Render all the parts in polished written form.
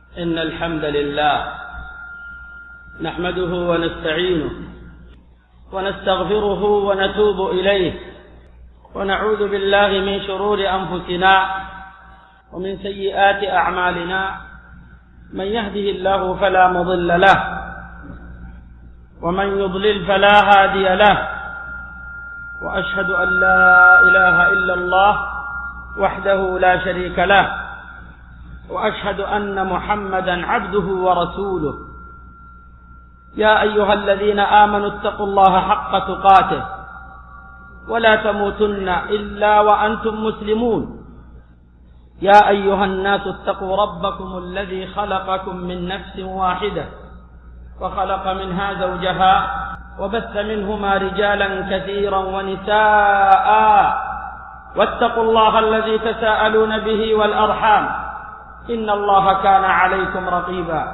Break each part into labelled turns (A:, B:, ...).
A: إن الحمد لله نحمده ونستعينه ونستغفره ونتوب إليه ونعوذ بالله من شرور أنفسنا ومن سيئات أعمالنا. من يهده الله فلا مضل له ومن يضلل فلا هادي له، وأشهد أن لا إله إلا الله وحده لا شريك له، وأشهد أن محمدا عبده ورسوله. يا أيها الذين آمنوا اتقوا الله حق تقاته ولا تموتن إلا وأنتم مسلمون. يا أيها الناس اتقوا ربكم الذي خلقكم من نفس واحدة وخلق منها زوجها وبث منهما رجالا كثيرا ونساء، واتقوا الله الذي تساءلون به والأرحام إن الله كان عليكم رقيبا.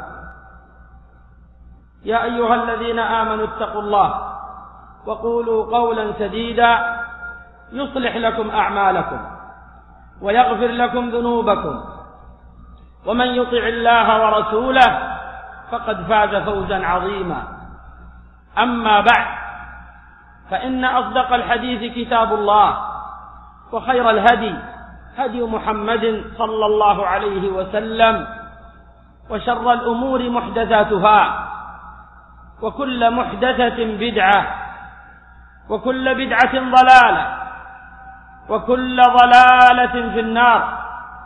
A: يا أيها الذين آمنوا اتقوا الله وقولوا قولا سديدا يصلح لكم أعمالكم ويغفر لكم ذنوبكم، ومن يطع الله ورسوله فقد فاز فوزا عظيما. أما بعد، فإن أصدق الحديث كتاب الله، وخير الهدي هدي محمد صلى الله عليه وسلم، وشر الأمور محدثاتها، وكل محدثة بدعة، وكل بدعة ضلالة، وكل ضلالة في النار.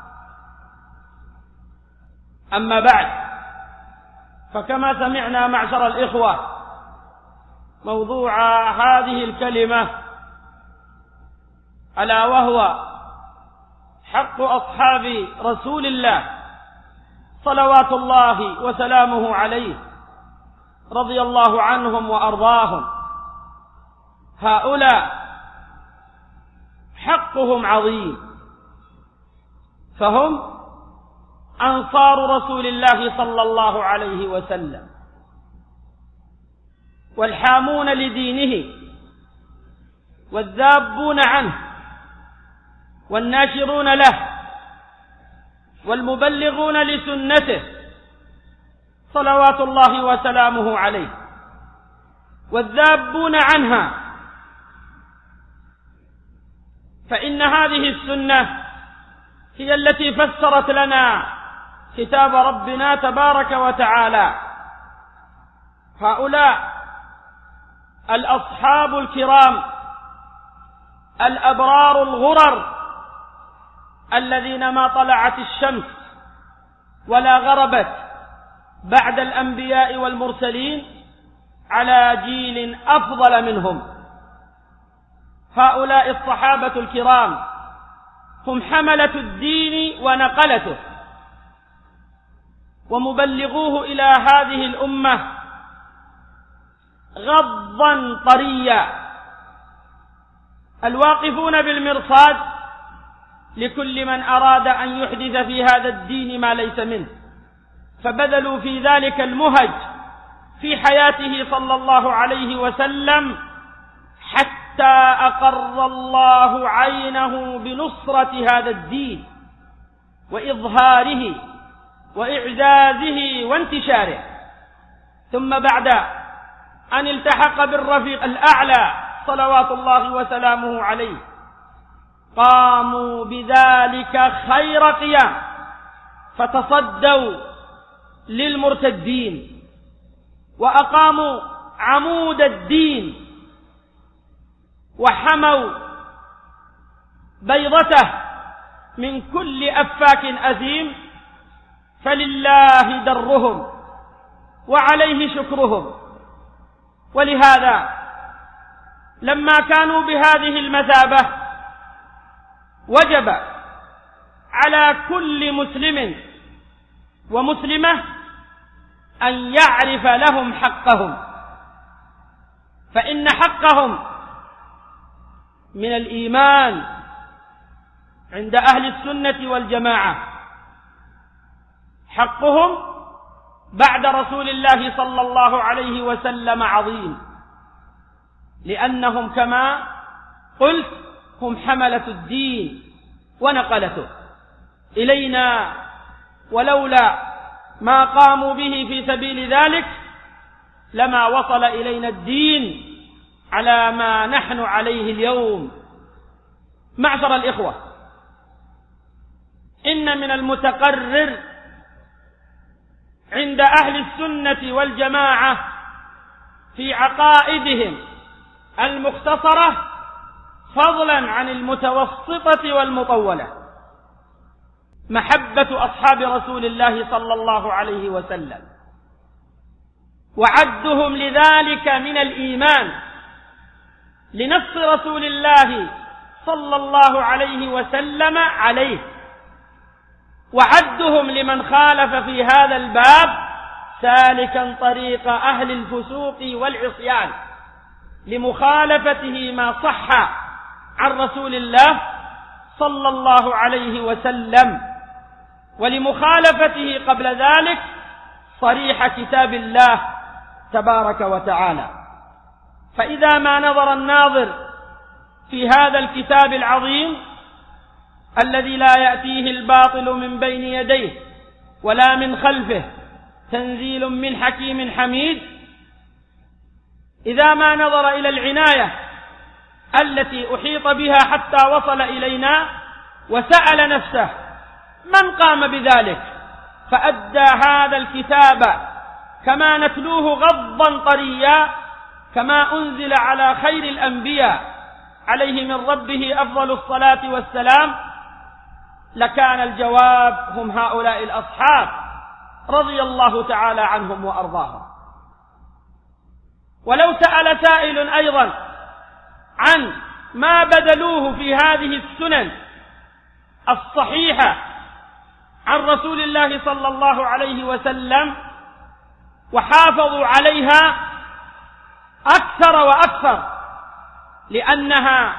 A: أما بعد، فكما سمعنا معشر الإخوة موضوع هذه الكلمة ألا وهو حق أصحاب رسول الله صلوات الله وسلامه عليه رضي الله عنهم وأرضاهم. هؤلاء حقهم عظيم، فهم أنصار رسول الله صلى الله عليه وسلم، والحامون لدينه، والذابون عنه، والناشرون له، والمبلغون لسنته صلوات الله وسلامه عليه، والذابون عنها. فإن هذه السنة هي التي فسرت لنا كتاب ربنا تبارك وتعالى. هؤلاء الأصحاب الكرام الأبرار الغرر الذين ما طلعت الشمس ولا غربت بعد الأنبياء والمرسلين على جيل أفضل منهم. هؤلاء الصحابة الكرام هم حملة الدين ونقلته، ومبلغوه إلى هذه الأمة غضا طريا، الواقفون بالمرصاد لكل من أراد أن يحدث في هذا الدين ما ليس منه، فبذلوا في ذلك المهج في حياته صلى الله عليه وسلم حتى أقر الله عينه بنصرة هذا الدين وإظهاره وإعزازه وانتشاره. ثم بعد أن التحق بالرفيق الأعلى صلوات الله وسلامه عليه قاموا بذلك خير قيام، فتصدوا للمرتدين وأقاموا عمود الدين وحموا بيضته من كل أفاك أثيم، فلله درهم وعليه شكرهم. ولهذا لما كانوا بهذه المثابة وجب على كل مسلم ومسلمة أن يعرف لهم حقهم، فإن حقهم من الإيمان عند أهل السنة والجماعة. حقهم بعد رسول الله صلى الله عليه وسلم عظيم، لأنهم كما قلت هم حملة الدين ونقلته إلينا، ولولا ما قاموا به في سبيل ذلك لما وصل إلينا الدين على ما نحن عليه اليوم. معشر الإخوة، إن من المتقرر عند أهل السنة والجماعة في عقائدهم المختصرة فضلا عن المتوسطة والمطولة محبة أصحاب رسول الله صلى الله عليه وسلم، وعدهم لذلك من الإيمان لنص رسول الله صلى الله عليه وسلم عليه، وعدهم لمن خالف في هذا الباب سالكا طريق أهل الفسوق والعصيان لمخالفته ما صح عن رسول الله صلى الله عليه وسلم، ولمخالفته قبل ذلك صريح كتاب الله تبارك وتعالى. فإذا ما نظر الناظر في هذا الكتاب العظيم الذي لا يأتيه الباطل من بين يديه ولا من خلفه تنزيل من حكيم حميد، إذا ما نظر إلى العناية التي أحيط بها حتى وصل إلينا وسأل نفسه من قام بذلك فأدى هذا الكتاب كما نتلوه غضا طريا كما أنزل على خير الأنبياء عليه من ربه أفضل الصلاة والسلام، لكان الجواب هم هؤلاء الأصحاب رضي الله تعالى عنهم وأرضاهم. ولو سأل سائل أيضا عن ما بذلوه في هذه السنن الصحيحة عن رسول الله صلى الله عليه وسلم وحافظوا عليها أكثر وأكثر، لأنها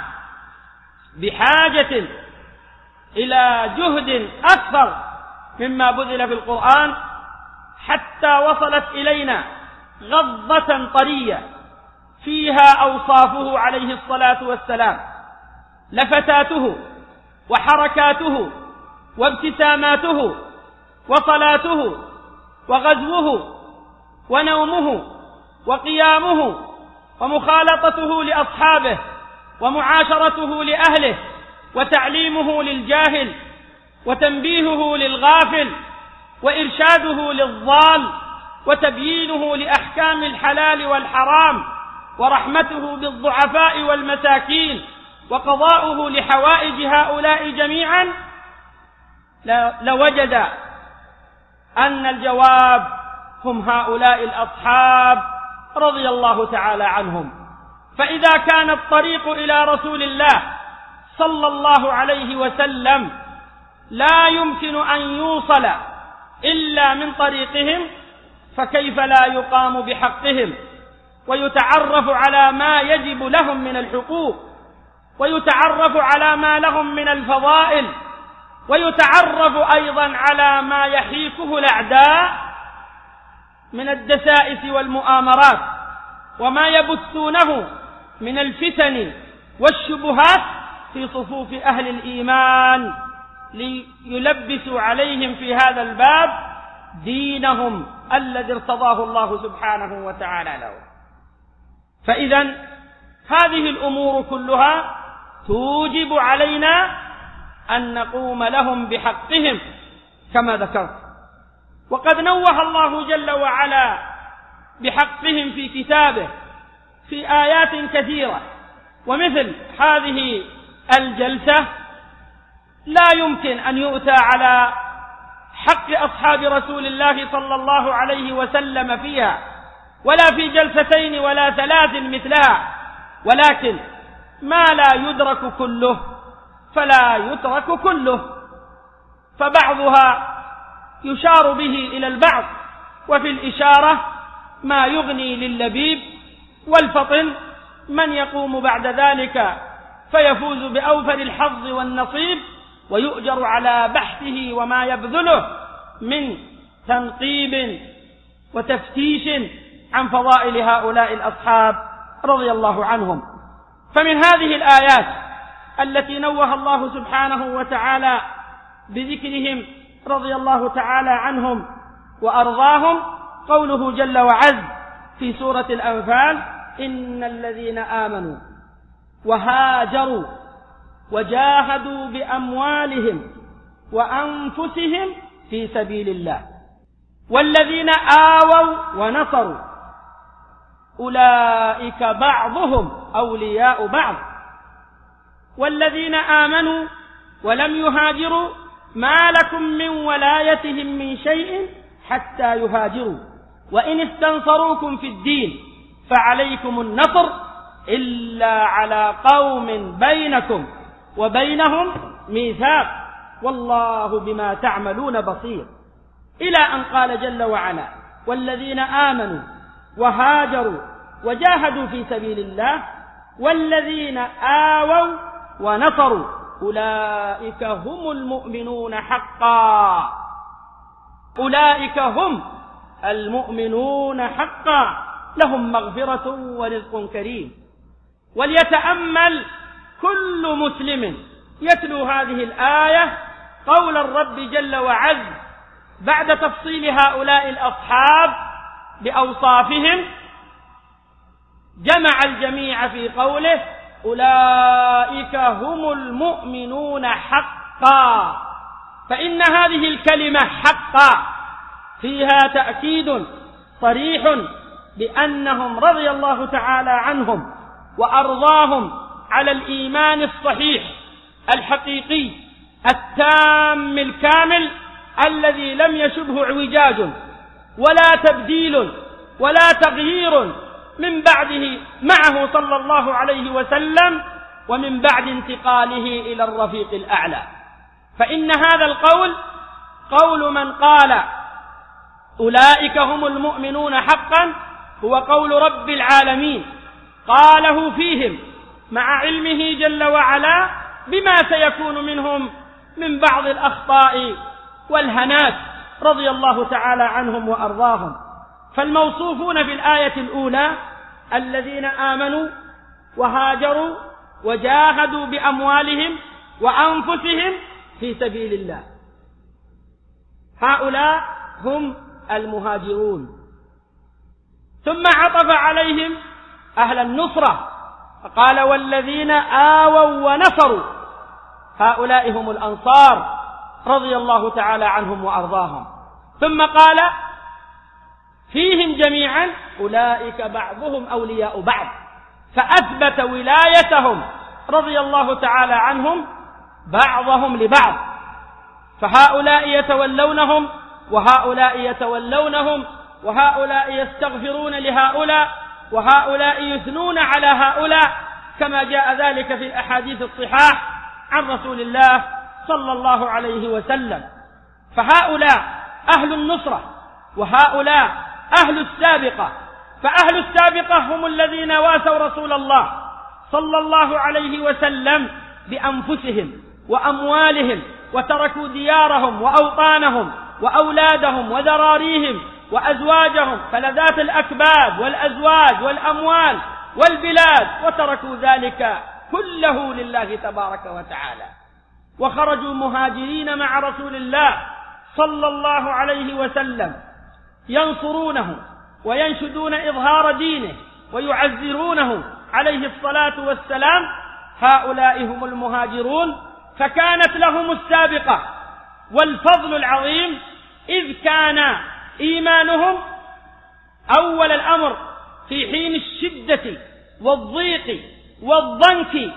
A: بحاجة إلى جهد أكثر مما بذل في القرآن حتى وصلت إلينا غضة طرية فيها أوصافه عليه الصلاة والسلام، لفتاته وحركاته وابتساماته وصلاته وغزوه ونومه وقيامه ومخالطته لأصحابه ومعاشرته لأهله وتعليمه للجاهل وتنبيهه للغافل وإرشاده للضال وتبيينه لأحكام الحلال والحرام ورحمته بالضعفاء والمساكين وقضاؤه لحوائج هؤلاء جميعا، لوجد أن الجواب هم هؤلاء الأصحاب رضي الله تعالى عنهم. فإذا كان الطريق إلى رسول الله صلى الله عليه وسلم لا يمكن أن يوصل إلا من طريقهم، فكيف لا يقام بحقهم ويتعرف على ما يجب لهم من الحقوق ويتعرف على ما لهم من الفضائل ويتعرف أيضا على ما يحيكه الأعداء من الدسائس والمؤامرات وما يبثونه من الفتن والشبهات في صفوف أهل الإيمان ليلبسوا عليهم في هذا الباب دينهم الذي ارتضاه الله سبحانه وتعالى له. فإذا هذه الأمور كلها توجب علينا أن نقوم لهم بحقهم كما ذكرت. وقد نوه الله جل وعلا بحقهم في كتابه في آيات كثيرة، ومثل هذه الجلسة لا يمكن أن يؤتى على حق أصحاب رسول الله صلى الله عليه وسلم فيها ولا في جلستين ولا ثلاث مثلها، ولكن ما لا يدرك كله فلا يترك كله، فبعضها يشار به إلى البعض، وفي الإشارة ما يغني لللبيب، والفطن من يقوم بعد ذلك فيفوز بأوفر الحظ والنصيب ويؤجر على بحثه وما يبذله من تنقيب وتفتيش عن فضائل هؤلاء الأصحاب رضي الله عنهم. فمن هذه الآيات التي نوه الله سبحانه وتعالى بذكرهم رضي الله تعالى عنهم وأرضاهم قوله جل وعز في سورة الأنفال: إن الذين آمنوا وهاجروا وجاهدوا بأموالهم وأنفسهم في سبيل الله والذين آووا ونصروا أولئك بعضهم أولياء بعض والذين آمنوا ولم يهاجروا ما لكم من ولايتهم من شيء حتى يهاجروا وإن استنصروكم في الدين فعليكم النصر إلا على قوم بينكم وبينهم ميثاق والله بما تعملون بصير، إلى أن قال جل وعلا: والذين آمنوا وهاجروا وجاهدوا في سبيل الله والذين آووا ونصروا أولئك هم المؤمنون حقا. أولئك هم المؤمنون حقا لهم مغفرة ورزق كريم. وليتأمل كل مسلم يتلو هذه الآية قول الرب جل وعز بعد تفصيل هؤلاء الأصحاب بأوصافهم، جمع الجميع في قوله: أولئك هم المؤمنون حقا. فإن هذه الكلمة حقا فيها تأكيد صريح بأنهم رضي الله تعالى عنهم وأرضاهم على الإيمان الصحيح الحقيقي التام الكامل الذي لم يشبه اعوجاج ولا تبديل ولا تغيير من بعده معه صلى الله عليه وسلم ومن بعد انتقاله إلى الرفيق الأعلى. فإن هذا القول قول من قال أولئك هم المؤمنون حقا هو قول رب العالمين قاله فيهم مع علمه جل وعلا بما سيكون منهم من بعض الأخطاء والهنات رضي الله تعالى عنهم وأرضاهم. فالموصوفون في الآية الأولى الذين آمنوا وهاجروا وجاهدوا بأموالهم وأنفسهم في سبيل الله، هؤلاء هم المهاجرون. ثم عطف عليهم أهل النصرة فقال: والذين آووا ونصروا، هؤلاء هم الأنصار رضي الله تعالى عنهم وأرضاهم. ثم قال فيهم جميعا: أولئك بعضهم أولياء بعض، فأثبت ولايتهم رضي الله تعالى عنهم بعضهم لبعض، فهؤلاء يتولونهم وهؤلاء يتولونهم، وهؤلاء يستغفرون لهؤلاء وهؤلاء يثنون على هؤلاء، كما جاء ذلك في الأحاديث الصحاح عن رسول الله صلى الله عليه وسلم. فهؤلاء أهل النصرة وهؤلاء أهل السابقة. فأهل السابقة هم الذين واسوا رسول الله صلى الله عليه وسلم بأنفسهم وأموالهم، وتركوا ديارهم وأوطانهم وأولادهم وذراريهم وأزواجهم فلذات الأكباد والأزواج والأموال والبلاد، وتركوا ذلك كله لله تبارك وتعالى، وخرجوا مهاجرين مع رسول الله صلى الله عليه وسلم ينصرونه وينشدون إظهار دينه ويعزرونه عليه الصلاة والسلام. هؤلاء هم المهاجرون، فكانت لهم السابقة والفضل العظيم، إذ كان إيمانهم أول الأمر في حين الشدة والضيق والضنك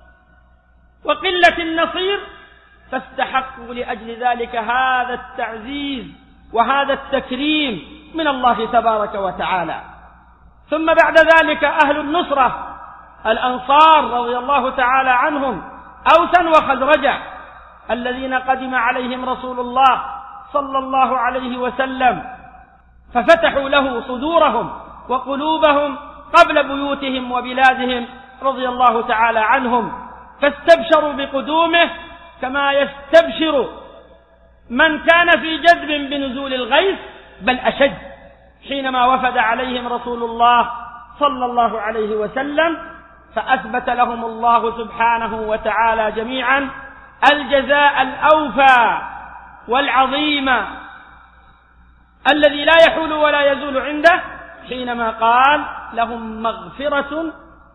A: وقلة النصير، فاستحقوا لأجل ذلك هذا التعزيز وهذا التكريم من الله تبارك وتعالى. ثم بعد ذلك أهل النصرة الأنصار رضي الله تعالى عنهم، أوسا وخزرجا، الذين قدم عليهم رسول الله صلى الله عليه وسلم ففتحوا له صدورهم وقلوبهم قبل بيوتهم وبلادهم رضي الله تعالى عنهم، فاستبشروا بقدومه كما يستبشر من كان في جذب بنزول الغيث، بل أشد حينما وفد عليهم رسول الله صلى الله عليه وسلم، فأثبت لهم الله سبحانه وتعالى جميعا الجزاء الأوفى والعظيم الذي لا يحول ولا يزول عنده حينما قال لهم مغفرة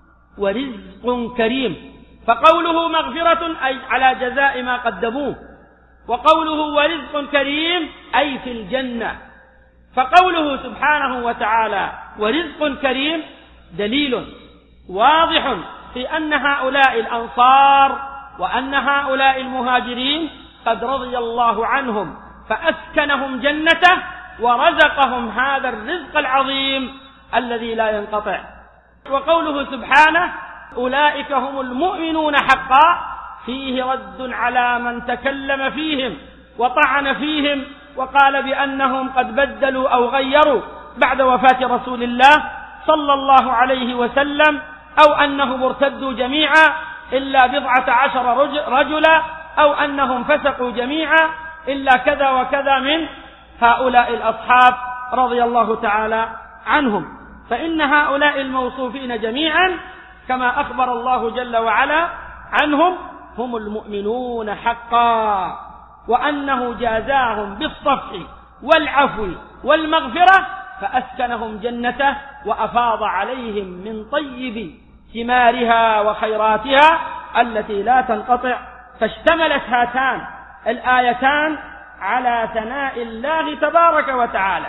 A: ورزق كريم. فقوله مغفرة أي على جزاء ما قدموه، وقوله ورزق كريم أي في الجنة. فقوله سبحانه وتعالى ورزق كريم دليل واضح في أن هؤلاء الأنصار وأن هؤلاء المهاجرين قد رضي الله عنهم فأسكنهم جنته ورزقهم هذا الرزق العظيم الذي لا ينقطع. وقوله سبحانه أولئك هم المؤمنون حقا فيه رد على من تكلم فيهم وطعن فيهم وقال بأنهم قد بدلوا أو غيروا بعد وفاة رسول الله صلى الله عليه وسلم، أو أنهم ارتدوا جميعا إلا 17 رجلا، أو أنهم فسقوا جميعا إلا كذا وكذا من هؤلاء الأصحاب رضي الله تعالى عنهم. فإن هؤلاء الموصوفين جميعا كما أخبر الله جل وعلا عنهم هم المؤمنون حقا، وأنه جازاهم بالصفح والعفو والمغفرة فأسكنهم جنته وأفاض عليهم من طيب ثمارها وخيراتها التي لا تنقطع. فاشتملت هاتان الآيتان على ثناء الله تبارك وتعالى،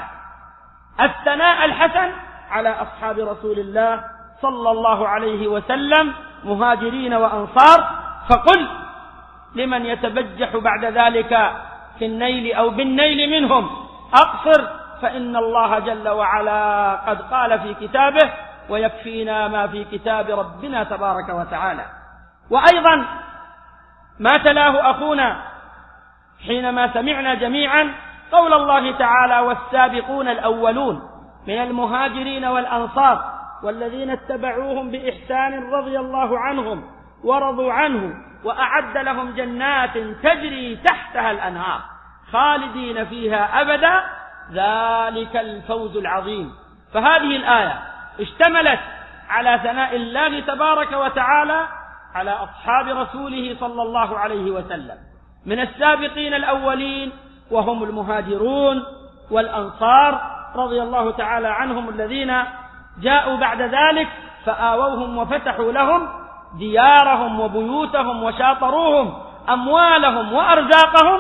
A: الثناء الحسن على أصحاب رسول الله صلى الله عليه وسلم مهاجرين وأنصار. فقل لمن يتبجح بعد ذلك في النيل أو بالنيل منهم أقصر، فإن الله جل وعلا قد قال في كتابه ويكفينا ما في كتاب ربنا تبارك وتعالى. وأيضا ما تلاه أخونا حينما سمعنا جميعا قول الله تعالى والسابقون الأولون من المهاجرين والأنصار والذين اتبعوهم بإحسان رضي الله عنهم ورضوا عنه وأعد لهم جنات تجري تحتها الأنهار خالدين فيها أبدا ذلك الفوز العظيم. فهذه الآية اشتملت على ثناء الله تبارك وتعالى على أصحاب رسوله صلى الله عليه وسلم من السابقين الأولين وهم المهاجرون والأنصار رضي الله تعالى عنهم الذين جاءوا بعد ذلك فآووهم وفتحوا لهم ديارهم وبيوتهم وشاطروهم أموالهم وأرزاقهم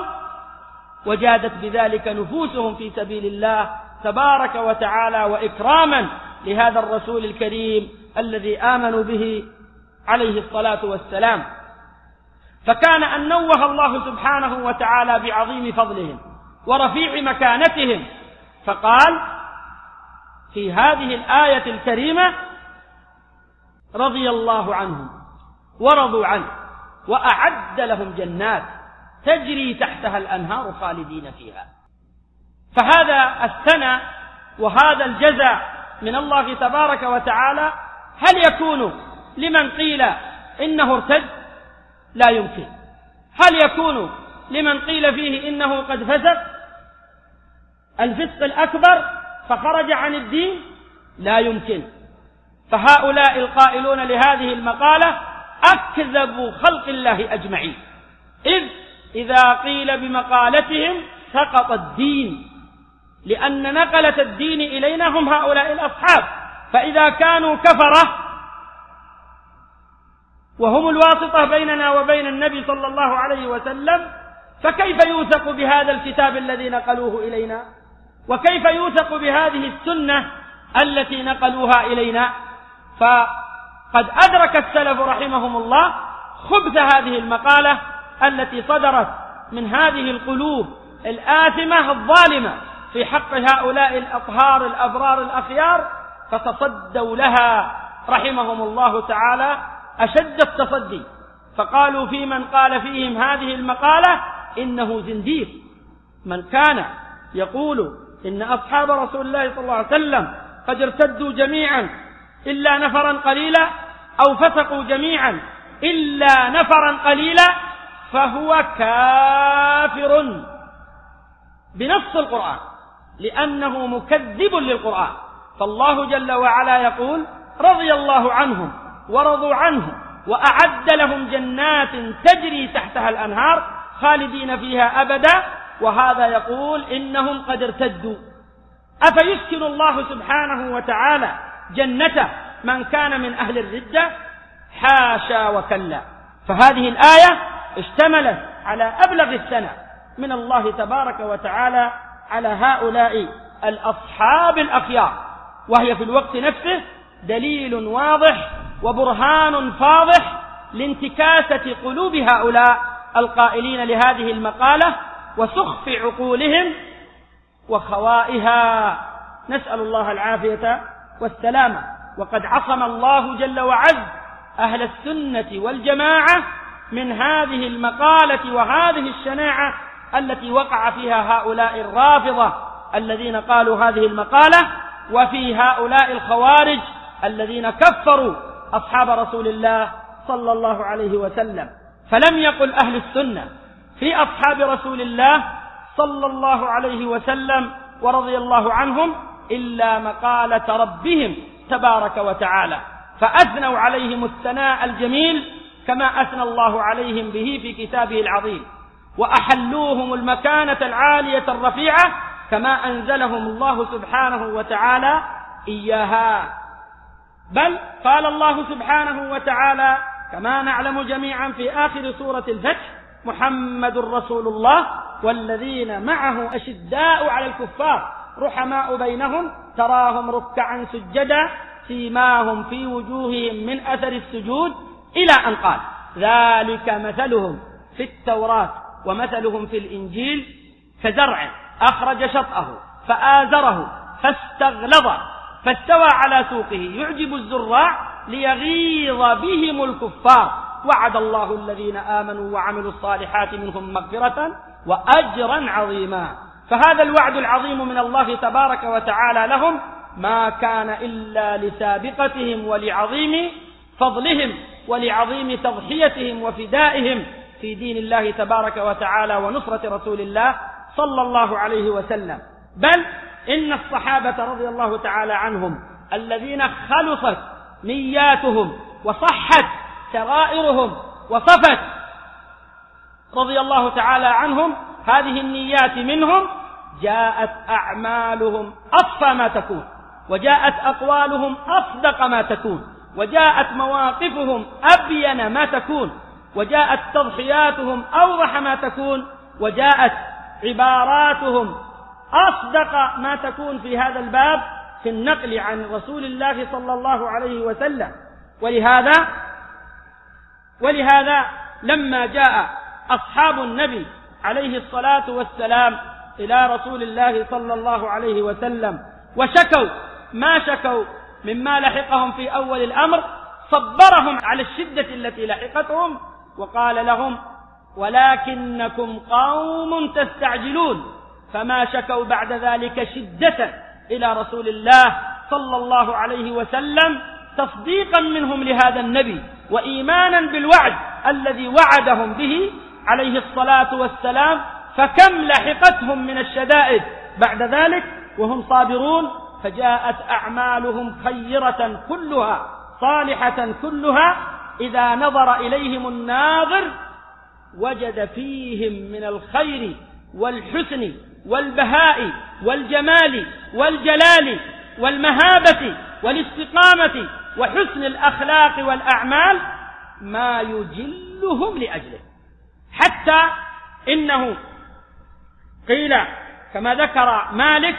A: وجادت بذلك نفوسهم في سبيل الله تبارك وتعالى وإكراما لهذا الرسول الكريم الذي آمنوا به عليه الصلاة والسلام. فكان أن نوه الله سبحانه وتعالى بعظيم فضلهم ورفيع مكانتهم، فقال في هذه الآية الكريمة رضي الله عنهم ورضوا عنه وأعد لهم جنات تجري تحتها الأنهار خالدين فيها. فهذا الثناء وهذا الجزاء من الله تبارك وتعالى هل يكون لمن قيل إنه ارتد؟ لا يمكن. هل يكون لمن قيل فيه إنه قد فسق الفسق الأكبر فخرج عن الدين؟ لا يمكن. فهؤلاء القائلون لهذه المقالة أكذب خلق الله أجمعين، إذا قيل بمقالتهم سقط الدين، لأن نقلة الدين إلينا هم هؤلاء الأصحاب. فإذا كانوا كفرة وهم الواسطة بيننا وبين النبي صلى الله عليه وسلم، فكيف يوثق بهذا الكتاب الذي نقلوه إلينا؟ وكيف يوثق بهذه السنة التي نقلوها إلينا؟ فقد أدرك السلف رحمهم الله خبث هذه المقالة التي صدرت من هذه القلوب الآثمة الظالمة في حق هؤلاء الأطهار الأبرار الأخيار، فتصدوا لها رحمهم الله تعالى أشد التصدي، فقالوا في من قال فيهم هذه المقالة إنه زنديق. من كان يقول إن أصحاب رسول الله صلى الله عليه وسلم قد ارتدوا جميعا إلا نفرا قليلا أو فسقوا جميعا إلا نفرا قليلا فهو كافر بنص القرآن، لأنه مكذب للقرآن. فالله جل وعلا يقول رضي الله عنهم ورضوا عنه وأعد لهم جنات تجري تحتها الأنهار خالدين فيها أبدا، وهذا يقول إنهم قد ارتدوا. أفيسكن الله سبحانه وتعالى جنته من كان من أهل الردة؟ حاشا وكلا. فهذه الآية اشتملت على أبلغ الثناء من الله تبارك وتعالى على هؤلاء الأصحاب الأخيار، وهي في الوقت نفسه دليل واضح وبرهان فاضح لانتكاسة قلوب هؤلاء القائلين لهذه المقالة وسخف عقولهم وخوائها، نسأل الله العافية والسلامة. وقد عصم الله جل وعز أهل السنة والجماعة من هذه المقالة وهذه الشناعة التي وقع فيها هؤلاء الرافضة الذين قالوا هذه المقالة، وفي هؤلاء الخوارج الذين كفروا أصحاب رسول الله صلى الله عليه وسلم. فلم يقل أهل السنة في أصحاب رسول الله صلى الله عليه وسلم ورضي الله عنهم إلا مقالة ربهم تبارك وتعالى، فأثنوا عليهم الثناء الجميل كما أثنى الله عليهم به في كتابه العظيم، وأحلوهم المكانة العالية الرفيعة كما أنزلهم الله سبحانه وتعالى إياها. بل قال الله سبحانه وتعالى كما نعلم جميعا في آخر سورة الفتح: محمد رسول الله والذين معه أشداء على الكفار رحماء بينهم تراهم ركعا سجدا سيماهم في وجوههم من أثر السجود، إلى أن قال: ذلك مثلهم في التوراة ومثلهم في الإنجيل كزرع أخرج شطأه فآزره فاستغلظ فاستوى على سوقه يعجب الزراع ليغيظ بهم الكفار وعد الله الذين آمنوا وعملوا الصالحات منهم مغفرة وأجرا عظيما. فهذا الوعد العظيم من الله تبارك وتعالى لهم ما كان إلا لسابقتهم ولعظيم فضلهم ولعظيم تضحيتهم وفدائهم في دين الله تبارك وتعالى ونصرة رسول الله صلى الله عليه وسلم. بل إن الصحابة رضي الله تعالى عنهم الذين خلصت نياتهم وصحت سرائرهم وصفت رضي الله تعالى عنهم هذه النيات منهم، جاءت أعمالهم أصفى ما تكون، وجاءت أقوالهم أصدق ما تكون، وجاءت مواقفهم أبين ما تكون، وجاءت تضحياتهم أوضح ما تكون، وجاءت عباراتهم أصدق ما تكون في هذا الباب في النقل عن رسول الله صلى الله عليه وسلم. ولهذا لما جاء أصحاب النبي عليه الصلاة والسلام إلى رسول الله صلى الله عليه وسلم وشكوا ما شكوا مما لحقهم في أول الأمر، صبرهم على الشدة التي لحقتهم وقال لهم: ولكنكم قوم تستعجلون. فما شكوا بعد ذلك شدة إلى رسول الله صلى الله عليه وسلم تصديقا منهم لهذا النبي وإيمانا بالوعد الذي وعدهم به عليه الصلاة والسلام. فكم لحقتهم من الشدائد بعد ذلك وهم صابرون، فجاءت أعمالهم خيرة كلها صالحة كلها، إذا نظر إليهم الناظر وجد فيهم من الخير والحسن والبهاء والجمال والجلال والمهابة والاستقامة وحسن الأخلاق والأعمال ما يجلهم لأجله. حتى إنه قيل كما ذكر مالك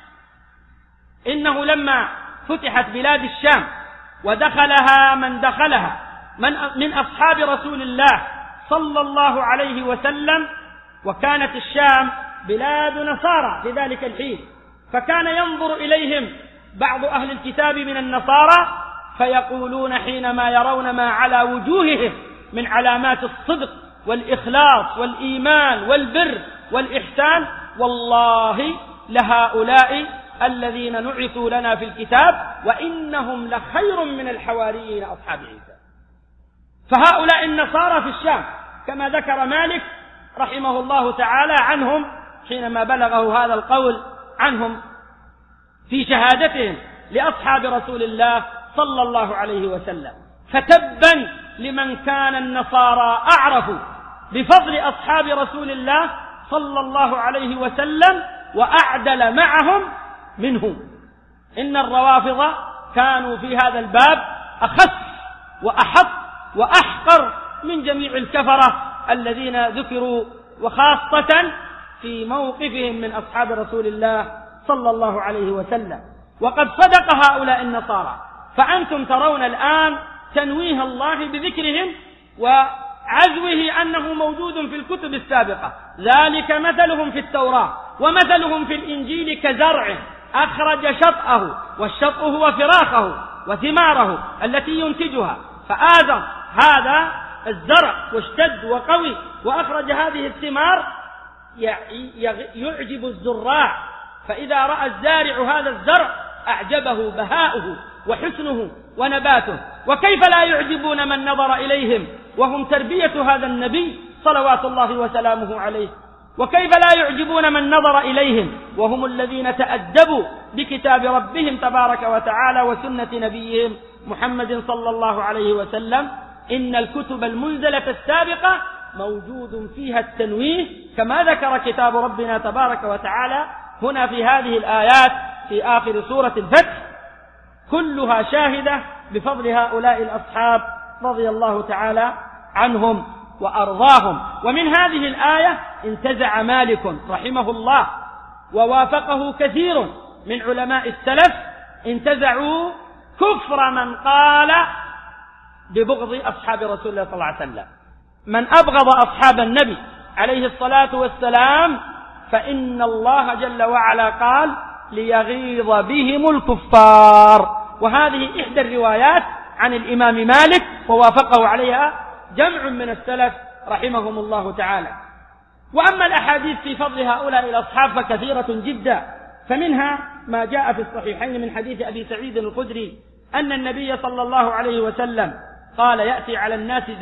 A: إنه لما فتحت بلاد الشام ودخلها من دخلها من أصحاب رسول الله صلى الله عليه وسلم، وكانت الشام بلاد نصارى في ذلك الحين، فكان ينظر إليهم بعض أهل الكتاب من النصارى فيقولون حينما يرون ما على وجوههم من علامات الصدق والإخلاص والإيمان والبر والإحسان: والله لهؤلاء الذين نعثوا لنا في الكتاب وإنهم لخير من الحواريين أصحاب عيسى. فهؤلاء النصارى في الشام كما ذكر مالك رحمه الله تعالى عنهم حينما بلغه هذا القول عنهم في شهادتهم لأصحاب رسول الله صلى الله عليه وسلم. فتبا لمن كان النصارى أعرفوا بفضل أصحاب رسول الله صلى الله عليه وسلم وأعدل معهم منه. إن الروافض كانوا في هذا الباب أخس وأحط وأحقر من جميع الكفرة الذين ذكروا، وخاصة في موقفهم من أصحاب رسول الله صلى الله عليه وسلم. وقد صدق هؤلاء النصارى، فأنتم ترون الآن تنويه الله بذكرهم وعزوه أنه موجود في الكتب السابقة. ذلك مثلهم في التوراة ومثلهم في الإنجيل كزرع أخرج شطأه، والشطأ هو فراخه وثماره التي ينتجها، فآذر هذا الزرع واشتد وقوي وأخرج هذه الثمار يعجب الزراع، فإذا رأى الزارع هذا الزرع أعجبه بهاؤه وحسنه ونباته. وكيف لا يعجبون من نظر إليهم وهم تربية هذا النبي صلوات الله وسلامه عليه؟ وكيف لا يعجبون من نظر إليهم وهم الذين تأدبوا بكتاب ربهم تبارك وتعالى وسنة نبيهم محمد صلى الله عليه وسلم؟ إن الكتب المنزلة السابقة موجود فيها التنويه كما ذكر كتاب ربنا تبارك وتعالى هنا في هذه الآيات في آخر سورة الفتح، كلها شاهدة بفضل هؤلاء الأصحاب رضي الله تعالى عنهم وأرضاهم. ومن هذه الآية انتزع مالك رحمه الله ووافقه كثير من علماء السلف، انتزعوا كفر من قال ببغض أصحاب رسول الله صلى الله عليه وسلم. من أبغض أصحاب النبي عليه الصلاة والسلام فإن الله جل وعلا قال ليغيظ بهم الكفار. وهذه إحدى الروايات عن الإمام مالك ووافقه عليها جمع من السلف رحمهم الله تعالى. وأما الأحاديث في فضل هؤلاء الأصحاب فكثيرة جدا، فمنها ما جاء في الصحيحين من حديث أبي سعيد الخدري أن النبي صلى الله عليه وسلم قال يأتي على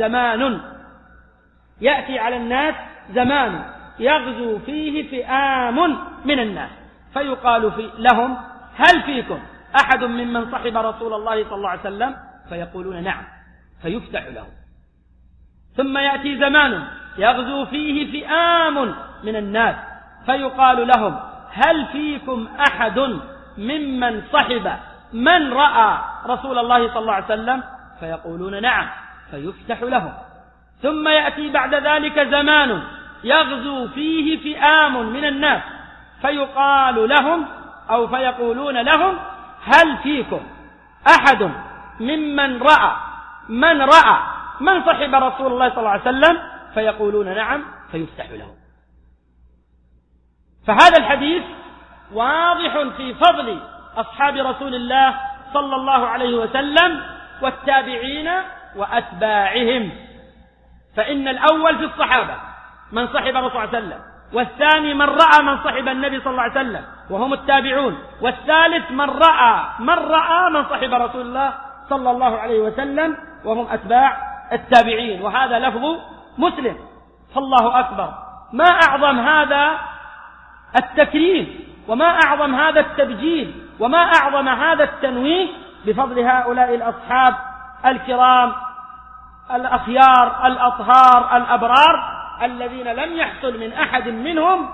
A: الناس زمان يغزو فيه فئام من الناس فيقال لهم هل فيكم أحد ممن صحب رسول الله صلى الله عليه وسلم؟ فيقولون نعم فيفتح لهم. ثم يأتي زمان يغزو فيه فئام من الناس فيقال لهم هل فيكم أحد ممن صحب من رأى رسول الله صلى الله عليه وسلم؟ فيقولون نعم فيفتح لهم. ثم يأتي بعد ذلك زمان يغزو فيه فئام من الناس فيقال لهم أو فيقولون لهم هل فيكم أحد ممن رأى من صحب رسول الله صلى الله عليه وسلم؟ فيقولون نعم فيفتح لهم. فهذا الحديث واضح في فضل أصحاب رسول الله صلى الله عليه وسلم والتابعين وأتباعهم. فإن الأول في الصحابة من صحب رسول الله صلى الله عليه وسلم، والثاني من رأى من صحب النبي صلى الله عليه وسلم وهم التابعون، والثالث من رأى من صحب رسول الله صلى الله عليه وسلم وهم أتباع التابعين. وهذا لفظ مسلم. فالله أكبر، ما أعظم هذا التكريم وما أعظم هذا التبجيل وما أعظم هذا التنويه بفضل هؤلاء الأصحاب الكرام الأخيار الأطهار الأبرار الذين لم يحصل من أحد منهم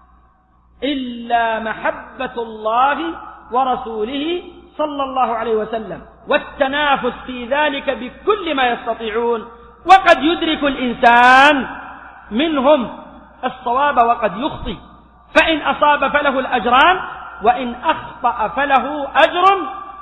A: إلا محبة الله ورسوله صلى الله عليه وسلم والتنافس في ذلك بكل ما يستطيعون. وقد يدرك الإنسان منهم الصواب وقد يخطئ، فإن أصاب فله الأجران وإن أخطأ فله أجر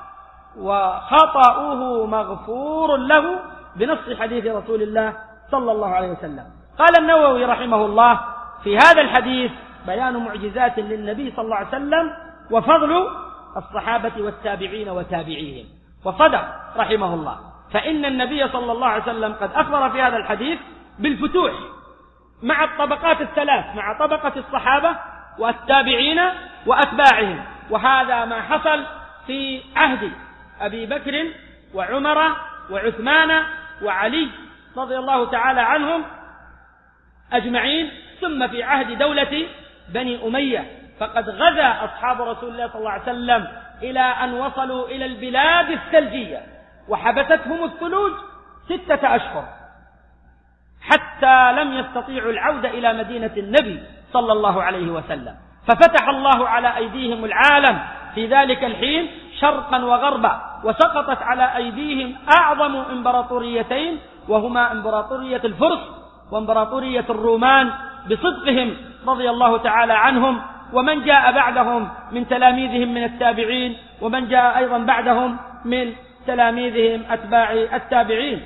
A: وخطأه مغفور له بنص حديث رسول الله صلى الله عليه وسلم. قال النووي رحمه الله في هذا الحديث بيان معجزات للنبي صلى الله عليه وسلم وفضل الصحابة والتابعين وتابعيهم. وصدق رحمه الله، فإن النبي صلى الله عليه وسلم قد أخبر في هذا الحديث بالفتوح مع الطبقات الثلاث، مع طبقة الصحابة والتابعين وأتباعهم. وهذا ما حصل في عهد أبي بكر وعمر وعثمان وعلي رضي الله تعالى عنهم أجمعين، ثم في عهد دولة بني أمية، فقد غزا أصحاب رسول الله صلى الله عليه وسلم إلى أن وصلوا إلى البلاد الثلجية وحبستهم الثلوج 6 أشهر حتى لم يستطيعوا العودة إلى مدينة النبي صلى الله عليه وسلم. ففتح الله على أيديهم العالم في ذلك الحين شرقا وغربا، وسقطت على أيديهم أعظم إمبراطوريتين، وهما إمبراطورية الفرس وإمبراطورية الرومان بصدقهم رضي الله تعالى عنهم، ومن جاء بعدهم من تلاميذهم من التابعين، ومن جاء أيضا بعدهم من تلاميذهم أتباع التابعين.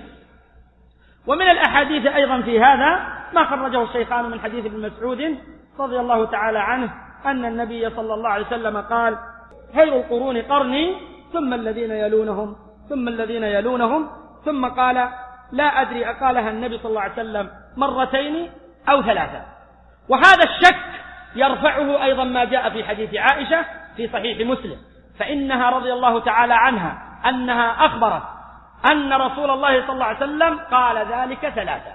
A: ومن الأحاديث أيضا في هذا ما خرجه الشيخان من حديث ابن مسعود رضي الله تعالى عنه أن النبي صلى الله عليه وسلم قال: خير القرون قرني ثم الذين يلونهم ثم الذين يلونهم، ثم قال: لا أدري أقالها النبي صلى الله عليه وسلم مرتين أو ثلاثة. وهذا الشك يرفعه أيضا ما جاء في حديث عائشة في صحيح مسلم، فإنها رضي الله تعالى عنها أنها أخبرت أن رسول الله صلى الله عليه وسلم قال ذلك ثلاثة.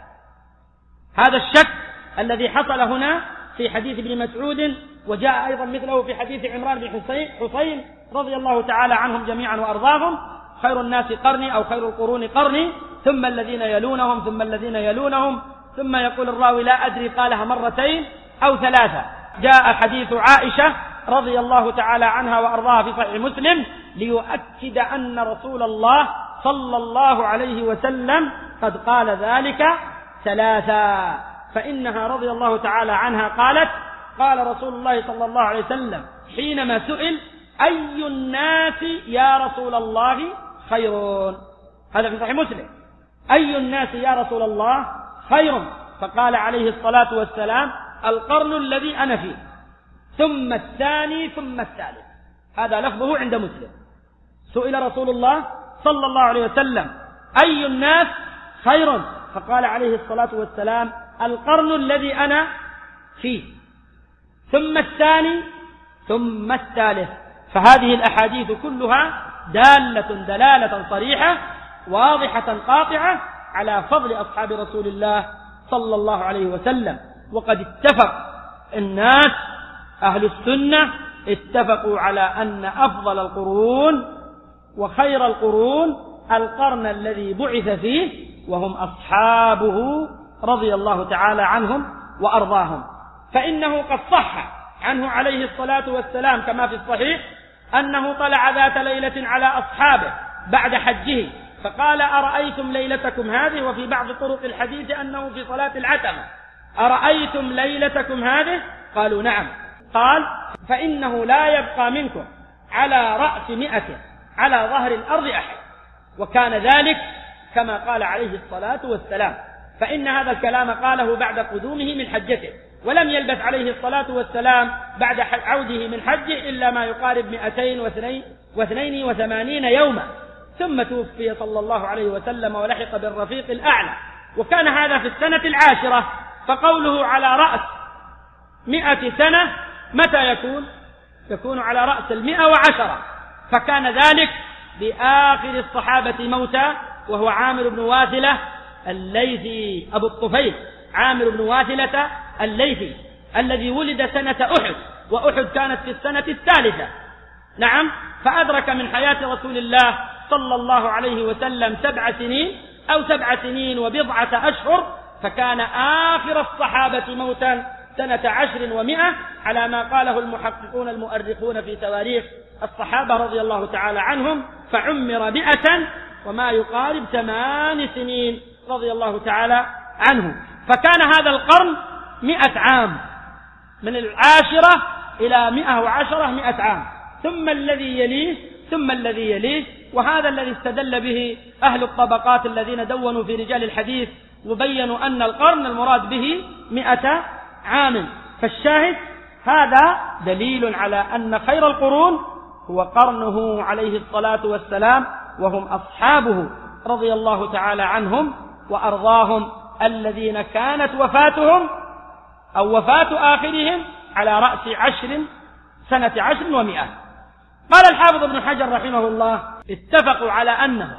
A: هذا الشك الذي حصل هنا في حديث ابن مسعود، وجاء أيضا مثله في حديث عمران بن حسين رضي الله تعالى عنهم جميعا وأرضاهم: خير الناس قرني أو خير القرون قرني ثم الذين يلونهم ثم الذين يلونهم، ثم يقول الراوي: لا أدري قالها مرتين أو ثلاثة. جاء حديث عائشة رضي الله تعالى عنها وأرضاها في صحيح مسلم ليؤكد أن رسول الله صلى الله عليه وسلم قد قال ذلك ثلاثة. فإنها رضي الله تعالى عنها قالت: قال رسول الله صلى الله عليه وسلم حينما سئل: أي الناس يا رسول الله خير؟ هذا في صحيح مسلم: أي الناس يا رسول الله خير؟ فقال عليه الصلاة والسلام: القرن الذي أنا فيه، ثم الثاني ثم الثالث. هذا لفظه عند مسلم. سئل رسول الله صلى الله عليه وسلم: أي الناس خير؟ فقال عليه الصلاة والسلام: القرن الذي أنا فيه، ثم الثاني ثم الثالث. فهذه الأحاديث كلها دلالة صريحة واضحة قاطعة على فضل أصحاب رسول الله صلى الله عليه وسلم. وقد اتفق الناس أهل السنة اتفقوا على أن أفضل القرون وخير القرون القرن الذي بعث فيه، وهم أصحابه رضي الله تعالى عنهم وأرضاهم. فإنه قد صح عنه عليه الصلاة والسلام كما في الصحيح أنه طلع ذات ليلة على أصحابه بعد حجه فقال: أرأيتم ليلتكم هذه؟ وفي بعض طرق الحديث أنه في صلاة العتمة: أرأيتم ليلتكم هذه؟ قالوا: نعم. قال: فإنه لا يبقى منكم على رأس 100 على ظهر الأرض أحد. وكان ذلك كما قال عليه الصلاة والسلام، فإن هذا الكلام قاله بعد قدومه من حجته، ولم يلبث عليه الصلاة والسلام بعد عوده من حجه إلا ما يقارب 282 يوما، ثم توفي صلى الله عليه وسلم ولحق بالرفيق الأعلى. وكان هذا في السنة 10، فقوله على رأس 100 سنة متى يكون؟ يكون على رأس 110. فكان ذلك بآخر الصحابة موتا، وهو عامر بن واثلة الليثي أبو الطفيل، عامر بن واثلة الليثي الذي ولد سنة أحد، وأحد كانت في السنة 3. نعم. فأدرك من حياة رسول الله صلى الله عليه وسلم 7 سنين أو 7 سنين وبضعة أشهر، فكان آخر الصحابة موتا سنة 10 و100 على ما قاله المحققون المؤرخون في تواريخ الصحابة رضي الله تعالى عنهم، فعمر 100 وما يقارب 8 سنين رضي الله تعالى عنه. فكان هذا القرن 100 عام، من 10 إلى 110 100 عام، ثم الذي يليه ثم الذي يليه. وهذا الذي استدل به أهل الطبقات الذين دونوا في رجال الحديث وبينوا أن القرن المراد به 100 عام. فالشاهد هذا دليل على أن خير القرون هو قرنه عليه الصلاة والسلام، وهم أصحابه رضي الله تعالى عنهم وأرضاهم، الذين كانت وفاتهم أو وفاة آخرهم على رأس سنة 10 و100. قال الحافظ ابن حجر رحمه الله: اتفقوا على أنه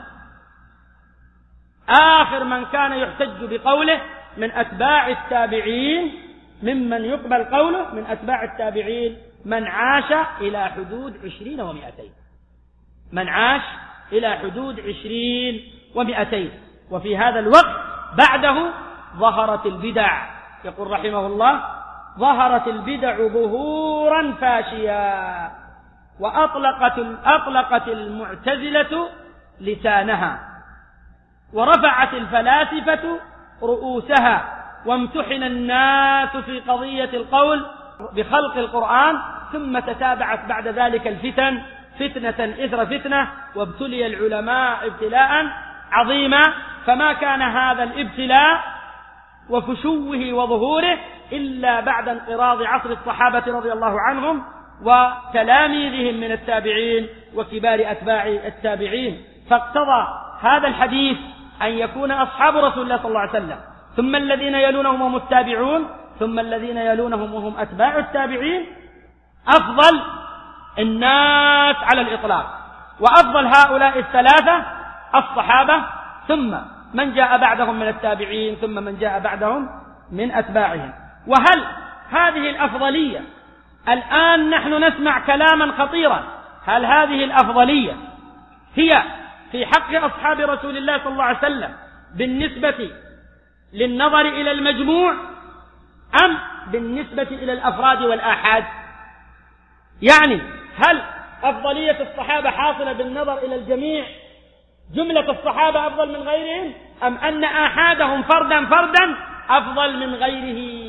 A: آخر من كان يحتج بقوله من أتباع التابعين، ممن يقبل قوله من أتباع التابعين، من عاش إلى حدود 20 و200، من عاش إلى حدود 20 و200. وفي هذا الوقت بعده ظهرت البدع. يقول رحمه الله: ظهرت البدع ظهورا فاشيا. وأطلقت المعتزلة لسانها، ورفعت الفلاسفة رؤوسها، وامتحن الناس في قضية القول بخلق القرآن، ثم تتابعت بعد ذلك الفتن فتنة إثر فتنة، وابتلي العلماء ابتلاء عظيما. فما كان هذا الابتلاء وفشوه وظهوره إلا بعد انقراض عصر الصحابة رضي الله عنهم وتلاميذهم من التابعين وكبار أتباع التابعين. فاقتضى هذا الحديث أن يكون أصحاب رسول الله صلى الله عليه وسلم ثم الذين يلونهم هم التابعون ثم الذين يلونهم وهم أتباع التابعين أفضل الناس على الإطلاق، وأفضل هؤلاء الثلاثة الصحابة، ثم من جاء بعدهم من التابعين، ثم من جاء بعدهم من أتباعهم. وهل هذه الأفضلية، الآن نحن نسمع كلاما خطيرا، هل هذه الأفضلية هي في حق أصحاب رسول الله صلى الله عليه وسلم بالنسبة للنظر إلى المجموع أم بالنسبة إلى الأفراد والآحاد؟ يعني هل أفضلية الصحابة حاصلة بالنظر إلى الجميع، جملة الصحابة أفضل من غيرهم، أم أن آحادهم فردا فردا أفضل من غيره؟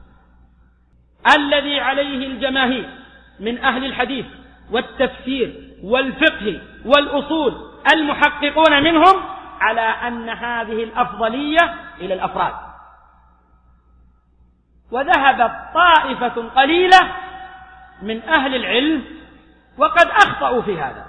A: الذي عليه الجماهير من أهل الحديث والتفسير والفقه والأصول المحققون منهم على أن هذه الأفضلية إلى الأفراد، وذهبت طائفة قليلة من أهل العلم وقد أخطأوا في هذا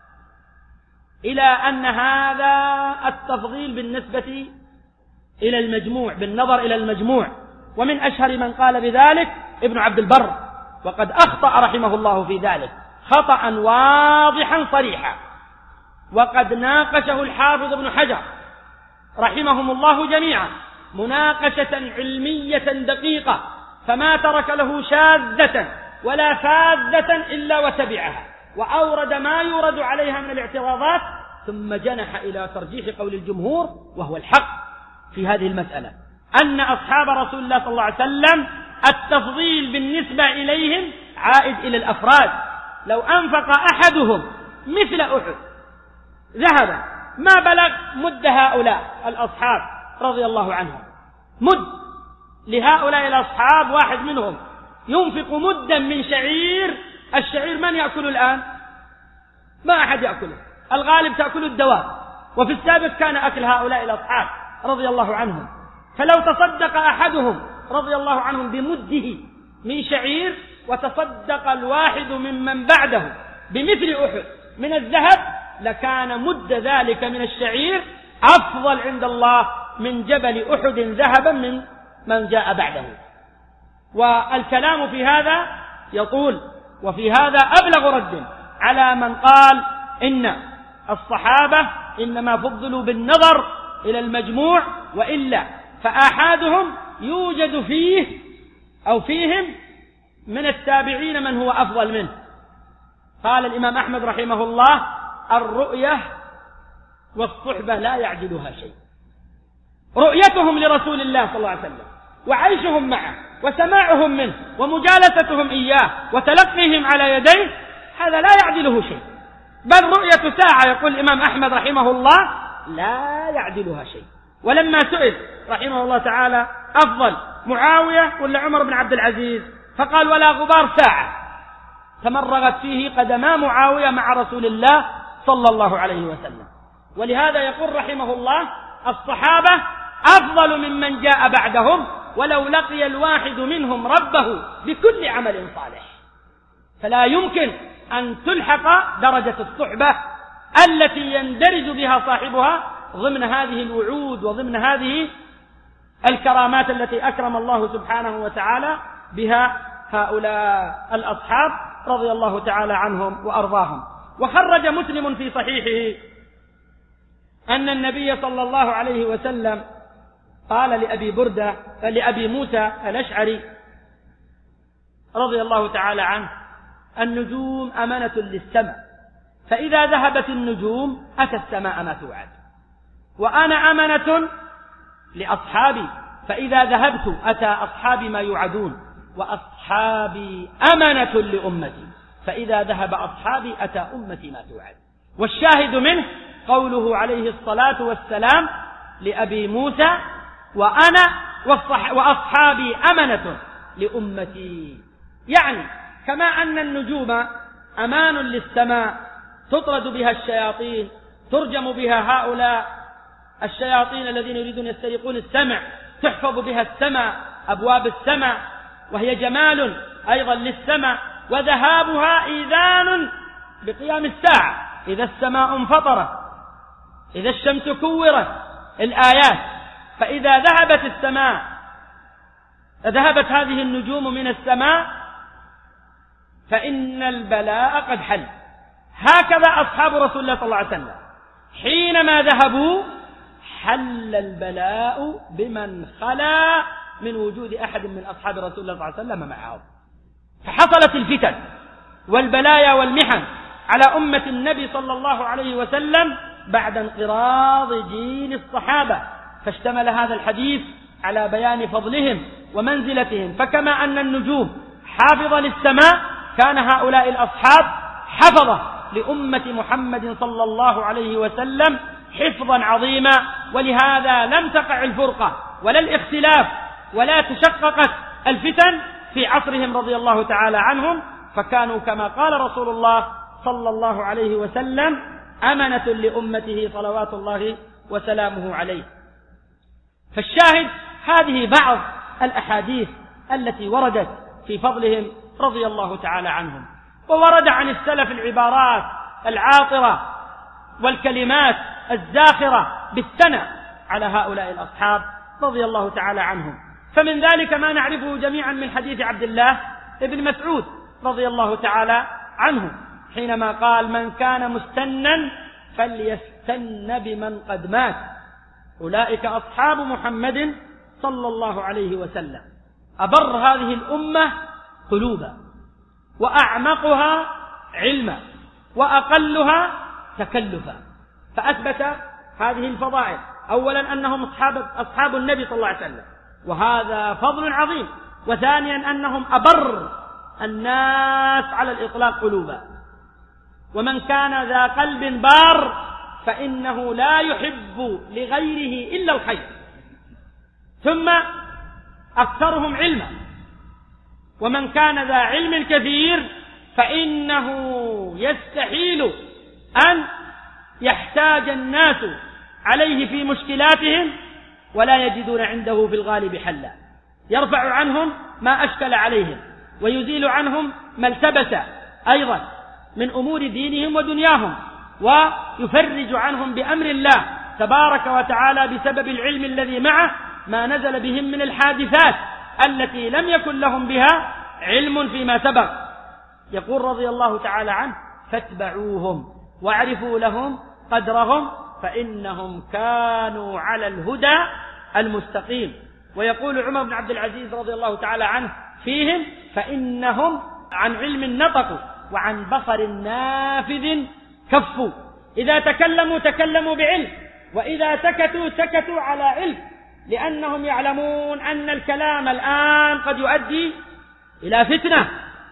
A: إلى أن هذا التفضيل بالنسبة إلى المجموع، بالنظر إلى المجموع. ومن أشهر من قال بذلك ابن عبد البر، وقد أخطأ رحمه الله في ذلك خطأ واضحا صريحا، وقد ناقشه الحافظ ابن حجر رحمهم الله جميعا مناقشة علمية دقيقة، فما ترك له شاذة ولا فاذة إلا وتبعها، وأورد ما يورد عليها من الاعتراضات، ثم جنح إلى ترجيح قول الجمهور وهو الحق في هذه المسألة، أن أصحاب رسول الله صلى الله عليه وسلم التفضيل بالنسبة إليهم عائد إلى الأفراد. لو أنفق أحدهم مثل أحد ذهبا ما بلغ مد هؤلاء الأصحاب رضي الله عنهم، مد لهؤلاء الأصحاب واحد منهم ينفق مدا من شعير. الشعير من يأكل الآن؟ ما أحد يأكله، الغالب تأكل الدواب، وفي السابق كان أكل هؤلاء الأصحاب رضي الله عنهم. فلو تصدق أحدهم رضي الله عنهم بمده من شعير، وتصدق الواحد ممن بعده بمثل أحد من الذهب، لكان مد ذلك من الشعير أفضل عند الله من جبل أحد ذهبا من جاء بعده. والكلام في هذا يطول، وفي هذا أبلغ رد على من قال إن الصحابة إنما فضلوا بالنظر إلى المجموع، وإلا فآحادهم يوجد فيه أو فيهم من التابعين من هو أفضل منه. قال الإمام أحمد رحمه الله: الرؤية والصحبة لا يعدلها شيء. رؤيتهم لرسول الله صلى الله عليه وسلم وعيشهم معه وسماعهم منه ومجالستهم إياه وتلقيهم على يديه، هذا لا يعدله شيء، بل رؤية ساعة، يقول الإمام أحمد رحمه الله، لا يعدلها شيء. ولما سئل رحمه الله تعالى أفضل معاوية ولا عمر بن عبد العزيز، فقال: ولا غبار ساعة تمرغت فيه قدما معاوية مع رسول الله صلى الله عليه وسلم. ولهذا يقول رحمه الله: الصحابة أفضل ممن جاء بعدهم، ولو لقي الواحد منهم ربه بكل عمل صالح. فلا يمكن أن تلحق درجة الصحبة التي يندرج بها صاحبها ضمن هذه الوعود وضمن هذه الكرامات التي أكرم الله سبحانه وتعالى بها هؤلاء الأصحاب رضي الله تعالى عنهم وأرضاهم. وخرج مسلم في صحيحه أن النبي صلى الله عليه وسلم قال لأبي موسى الأشعري رضي الله تعالى عنه: النجوم أمانة للسماء، فإذا ذهبت النجوم أتى السماء ما توعد، وأنا أمانة لأصحابي، فإذا ذهبت أتى أصحابي ما يوعدون، وأصحابي أمانة لأمتي، فإذا ذهب أصحابي أتى أمتي ما توعد. والشاهد منه قوله عليه الصلاة والسلام لأبي موسى: وأنا وأصحابي أمنة لأمتي. يعني كما أن النجوم أمان للسماء تطرد بها الشياطين، ترجم بها هؤلاء الشياطين الذين يريدون يسترقون السمع، تحفظ بها السماء، أبواب السماء، وهي جمال أيضا للسماء، وذهابها إيذان بقيام الساعة إذا السماء انفطرت، إذا الشمس كورت، الآيات. فإذا ذهبت السماء، ذهبت هذه النجوم من السماء، فإن البلاء قد حل. هكذا أصحاب رسول الله صلى الله عليه وسلم حينما ذهبوا حل البلاء بمن خلا من وجود أحد من أصحاب رسول الله صلى الله عليه وسلم معهم، فحصلت الفتن والبلايا والمحن على أمة النبي صلى الله عليه وسلم بعد انقراض جيل الصحابة. فاشتمل هذا الحديث على بيان فضلهم ومنزلتهم. فكما أن النجوم حافظة للسماء، كان هؤلاء الأصحاب حفظة لأمة محمد صلى الله عليه وسلم حفظا عظيما. ولهذا لم تقع الفرقة ولا الاختلاف ولا تشققت الفتن في عصرهم رضي الله تعالى عنهم، فكانوا كما قال رسول الله صلى الله عليه وسلم أمنة لأمته صلوات الله وسلامه عليه. فالشاهد هذه بعض الأحاديث التي وردت في فضلهم رضي الله تعالى عنهم. وورد عن السلف العبارات العاطرة والكلمات الزاخرة بالثناء على هؤلاء الأصحاب رضي الله تعالى عنهم. فمن ذلك ما نعرفه جميعا من حديث عبد الله بن مسعود رضي الله تعالى عنه حينما قال: من كان مستنا فليستن بمن قد مات، أولئك أصحاب محمد صلى الله عليه وسلم، أبر هذه الأمة قلوبا، وأعمقها علما، وأقلها تكلفا. فأثبت هذه الفضائل: أولا أنهم أصحاب النبي صلى الله عليه وسلم، وهذا فضل عظيم. وثانيا أنهم أبر الناس على الإطلاق قلوبا. ومن كان ذا قلب بار فإنه لا يحب لغيره إلا الخير. ثم أكثرهم علما. ومن كان ذا علم كثير فإنه يستحيل أن يحتاج الناس عليه في مشكلاتهم ولا يجدون عنده في الغالب حلا، يرفع عنهم ما أشكل عليهم، ويزيل عنهم ما التبس أيضا من أمور دينهم ودنياهم، ويفرج عنهم بأمر الله تبارك وتعالى بسبب العلم الذي معه ما نزل بهم من الحادثات التي لم يكن لهم بها علم فيما سبق. يقول رضي الله تعالى عنه: فاتبعوهم واعرفوا لهم قدرهم فإنهم كانوا على الهدى المستقيم. ويقول عمر بن عبد العزيز رضي الله تعالى عنه فيهم: فإنهم عن علم نطقوا وعن بصر نافذ كفوا، إذا تكلموا تكلموا بعلم، وإذا سكتوا سكتوا على علم، لأنهم يعلمون أن الكلام الآن قد يؤدي إلى فتنة،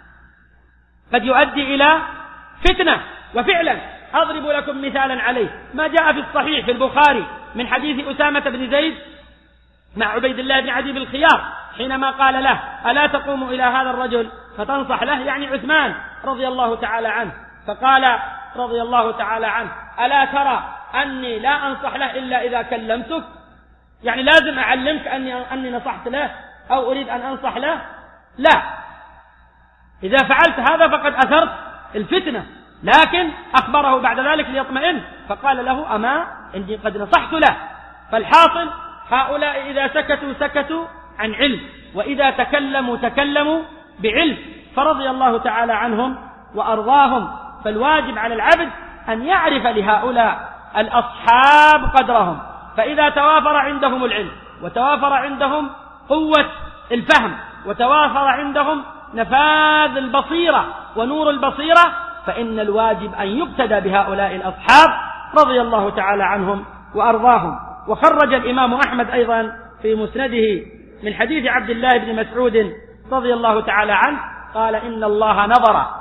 A: قد يؤدي إلى فتنة. وفعلا أضرب لكم مثالا عليه ما جاء في الصحيح في البخاري من حديث أسامة بن زيد مع عبيد الله بن عدي بالخيار حينما قال له: ألا تقوم إلى هذا الرجل فتنصح له، يعني عثمان رضي الله تعالى عنه، فقال رضي الله تعالى عنه: ألا ترى أني لا أنصح له إلا إذا كلمتك؟ يعني لازم أعلمك أني نصحت له أو أريد أن أنصح له؟ لا، إذا فعلت هذا فقد أثرت الفتنة. لكن أخبره بعد ذلك ليطمئن، فقال له: أما إني قد نصحت له. فالحاصل هؤلاء إذا سكتوا سكتوا عن علم، وإذا تكلموا تكلموا بعلم، فرضي الله تعالى عنهم وأرضاهم. فالواجب على العبد أن يعرف لهؤلاء الأصحاب قدرهم، فإذا توافر عندهم العلم، وتوافر عندهم قوة الفهم، وتوافر عندهم نفاذ البصيرة ونور البصيرة، فإن الواجب أن يقتدى بهؤلاء الأصحاب رضي الله تعالى عنهم وأرضاهم. وخرج الإمام أحمد أيضا في مسنده من حديث عبد الله بن مسعود رضي الله تعالى عنه قال: إن الله نظر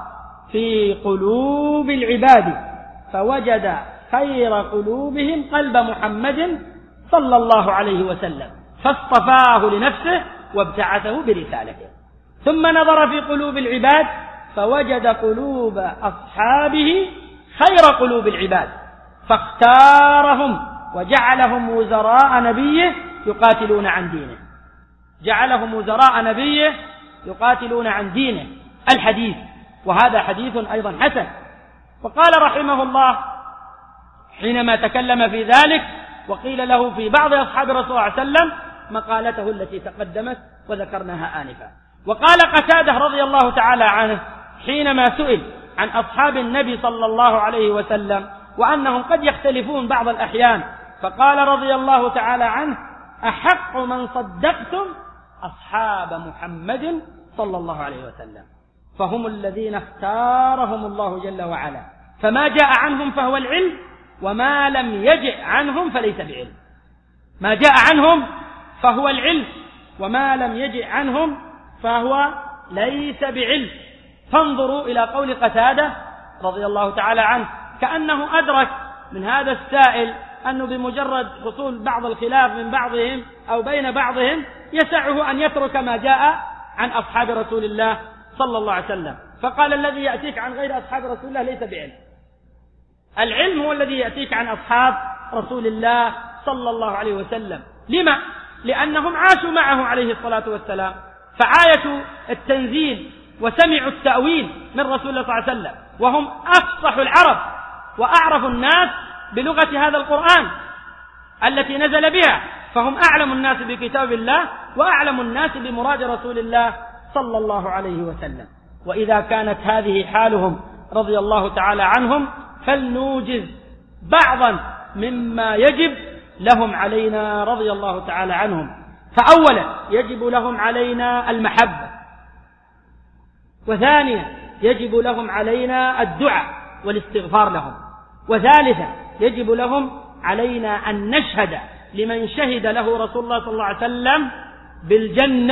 A: في قلوب العباد فوجد خير قلوبهم قلب محمد صلى الله عليه وسلم فاصطفاه لنفسه وابتعثه برسالته. ثم نظر في قلوب العباد فوجد قلوب أصحابه خير قلوب العباد فاختارهم وجعلهم وزراء نبيه يقاتلون عن دينه. جعلهم وزراء نبيه يقاتلون عن دينه الحديث، وهذا حديث أيضا حسن. وقال رحمه الله حينما تكلم في ذلك وقيل له في بعض أصحاب رسول الله صلى الله عليه وسلم مقالته التي تقدمت وذكرناها آنفا. وقال قتادة رضي الله تعالى عنه حينما سئل عن أصحاب النبي صلى الله عليه وسلم وأنهم قد يختلفون بعض الأحيان، فقال رضي الله تعالى عنه: أحق من صدقتم أصحاب محمد صلى الله عليه وسلم، فهم الذين اختارهم الله جل وعلا، فما جاء عنهم فهو العلم، وما لم يجئ عنهم فليس بعلم. ما جاء عنهم فهو العلم، وما لم يجئ عنهم فهو ليس بعلم. فانظروا إلى قول قتادة رضي الله تعالى عنه، كأنه أدرك من هذا السائل أنه بمجرد حصول بعض الخلاف من بعضهم أو بين بعضهم يسعه أن يترك ما جاء عن أصحاب رسول الله صلى الله عليه وسلم، فقال: الذي يأتيك عن غير أصحاب رسول الله ليس بعلم. العلم هو الذي يأتيك عن أصحاب رسول الله صلى الله عليه وسلم. لما؟ لأنهم عاشوا معه عليه الصلاة والسلام، فعايشوا التنزيل وسمعوا التأويل من رسول الله صلى الله عليه وسلم، وهم أفصح العرب وأعرف الناس بلغة هذا القرآن التي نزل بها، فهم أعلم الناس بكتاب الله وأعلم الناس بمراد رسول الله صلى الله عليه وسلم. وإذا كانت هذه حالهم رضي الله تعالى عنهم فلنوجز بعضا مما يجب لهم علينا رضي الله تعالى عنهم. فأولا يجب لهم علينا المحبة، وثانيا يجب لهم علينا الدعاء والاستغفار لهم، وثالثا يجب لهم علينا أن نشهد لمن شهد له رسول الله صلى الله عليه وسلم بالجنة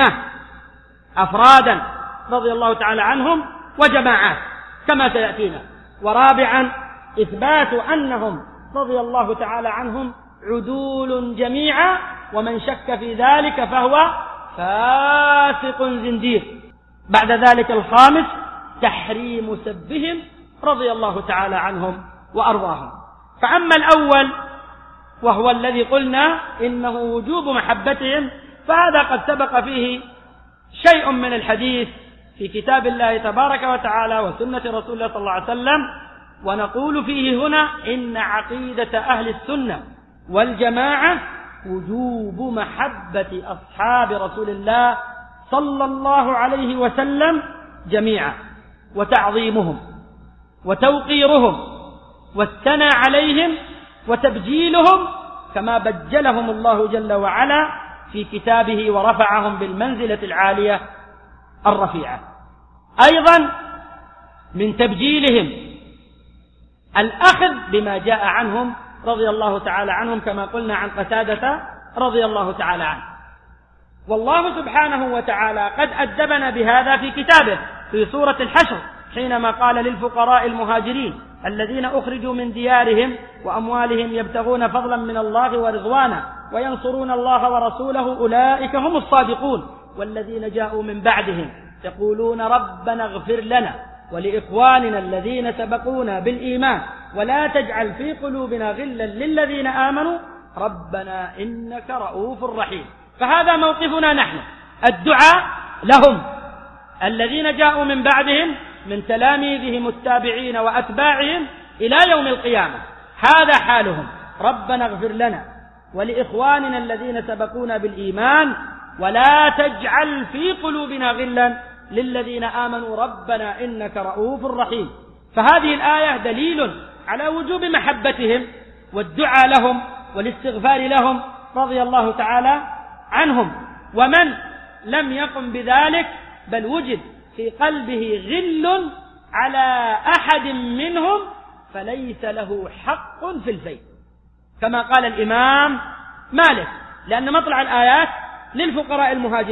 A: أفرادا رضي الله تعالى عنهم وجماعات كما سيأتينا. ورابعا إثبات أنهم رضي الله تعالى عنهم عدول جميعا، ومن شك في ذلك فهو فاسق زنديق. بعد ذلك الخامس تحريم سبهم رضي الله تعالى عنهم وأرضاهم. فأما الأول وهو الذي قلنا إنه وجوب محبتهم، فهذا قد سبق فيه شيء من الحديث في كتاب الله تبارك وتعالى وسنة رسول الله صلى الله عليه وسلم، ونقول فيه هنا إن عقيدة أهل السنة والجماعة وجوب محبة أصحاب رسول الله صلى الله عليه وسلم جميعا، وتعظيمهم وتوقيرهم والثناء عليهم وتبجيلهم كما بجلهم الله جل وعلا في كتابه ورفعهم بالمنزلة العالية الرفيعة. أيضا من تبجيلهم الأخذ بما جاء عنهم رضي الله تعالى عنهم كما قلنا عن قتادة رضي الله تعالى عنه. والله سبحانه وتعالى قد أدبنا بهذا في كتابه في سورة الحشر حينما قال للفقراء المهاجرين الذين أخرجوا من ديارهم وأموالهم يبتغون فضلا من الله ورضوانا وينصرون الله ورسوله أولئك هم الصادقون والذين جاءوا من بعدهم يقولون ربنا اغفر لنا ولإخواننا الذين سبقونا بالإيمان ولا تجعل في قلوبنا غلا للذين آمنوا ربنا إنك رؤوف رحيم. فهذا موقفنا نحن، الدعاء لهم الذين جاءوا من بعدهم من تلاميذهم التابعين وأتباعهم إلى يوم القيامة، هذا حالهم، ربنا اغفر لنا ولإخواننا الذين سبقونا بالإيمان ولا تجعل في قلوبنا غلا للذين آمنوا ربنا إنك رؤوف رحيم. فهذه الآية دليل على وجوب محبتهم والدعاء لهم والاستغفار لهم رضي الله تعالى عنهم. ومن لم يقم بذلك بل وجد في قلبه غل على أحد منهم فليس له حق في الفيء، كما قال الإمام مالك، لأن مطلع الآيات للفقراء المهاجرين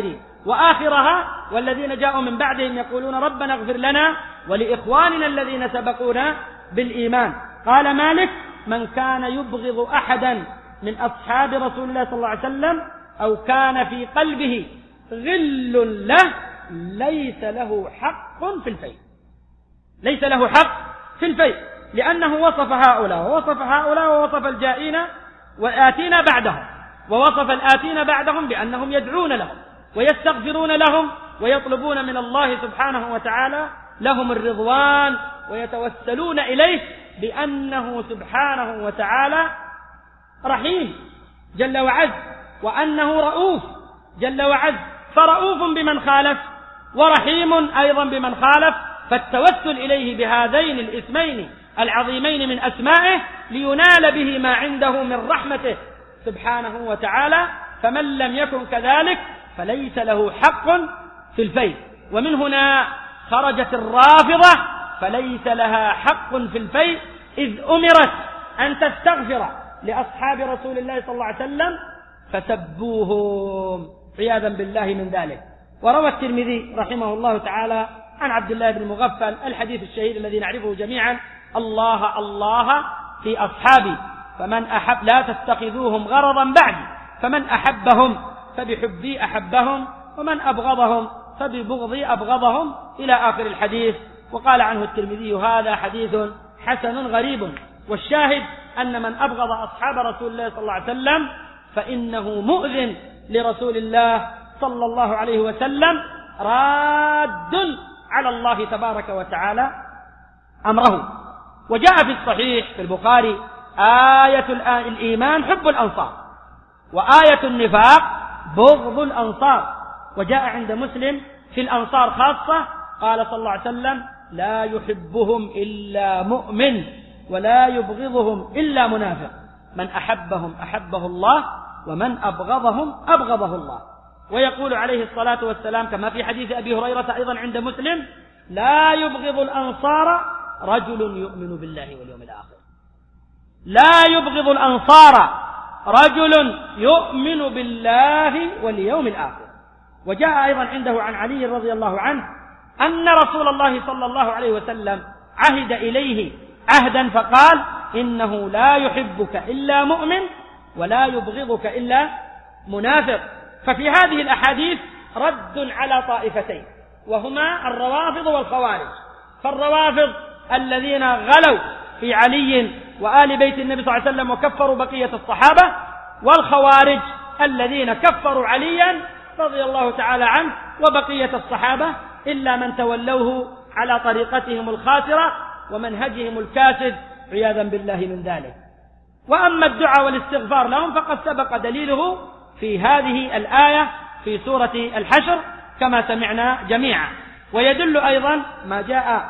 A: وآخرها والذين جاءوا من بعدهم يقولون ربنا اغفر لنا ولإخواننا الذين سبقونا بالإيمان. قال مالك: من كان يبغض أحدا من أصحاب رسول الله صلى الله عليه وسلم أو كان في قلبه غل له ليس له حق في الفيء. ليس له حق في الفيء، لأنه وصف هؤلاء ووصف هؤلاء ووصف الجائين والآتين بعدهم، ووصف الآتين بعدهم بأنهم يدعون لهم ويستغفرون لهم ويطلبون من الله سبحانه وتعالى لهم الرضوان ويتوسلون إليه بأنه سبحانه وتعالى رحيم جل وعز، وأنه رؤوف جل وعز، فرؤوف بمن خالف ورحيم أيضا بمن خالف، فالتوسل إليه بهذين الاسمين العظيمين من أسمائه لينال به ما عنده من رحمته سبحانه وتعالى. فمن لم يكن كذلك فليس له حق في الفيء. ومن هنا خرجت الرافضة فليس لها حق في الفيء، إذ أمرت أن تستغفر لأصحاب رسول الله صلى الله عليه وسلم فسبوهم عياذا بالله من ذلك. وروى الترمذي رحمه الله تعالى عن عبد الله بن مغفل الحديث الشهير الذي نعرفه جميعا: الله الله في أصحابي فمن أحب لا تتخذوهم غرضا بعدي، فمن أحبهم فبحبي أحبهم ومن أبغضهم فببغضي أبغضهم، إلى آخر الحديث. وقال عنه الترمذي: هذا حديث حسن غريب. والشاهد أن من أبغض أصحاب رسول الله صلى الله عليه وسلم فإنه مؤذن لرسول الله صلى الله عليه وسلم، راد على الله تبارك وتعالى أمره. وجاء في الصحيح في البخاري: آية الإيمان حب الأنصار، وآية النفاق بغض الأنصار. وجاء عند مسلم في الأنصار خاصة قال صلى الله عليه وسلم: لا يحبهم إلا مؤمن ولا يبغضهم إلا منافق، من أحبهم أحبه الله ومن أبغضهم أبغضه الله. ويقول عليه الصلاة والسلام كما في حديث أبي هريرة أيضا عند مسلم: لا يبغض الأنصار رجل يؤمن بالله واليوم الآخر. لا يبغض الأنصار رجل يؤمن بالله واليوم الآخر. وجاء أيضا عنده عن علي رضي الله عنه أن رسول الله صلى الله عليه وسلم عهد إليه عهدا فقال: إنه لا يحبك إلا مؤمن ولا يبغضك إلا منافق. ففي هذه الأحاديث رد على طائفتين، وهما الروافض والخوارج. فالروافض الذين غلوا في علي وآل بيت النبي صلى الله عليه وسلم وكفروا بقية الصحابة، والخوارج الذين كفروا عليا رضي الله تعالى عنه وبقية الصحابة إلا من تولوه على طريقتهم الخاسرة ومنهجهم الكاسد عياذا بالله من ذلك. وأما الدعاء والاستغفار لهم فقد سبق دليله في هذه الآية في سورة الحشر كما سمعنا جميعا. ويدل أيضا ما جاء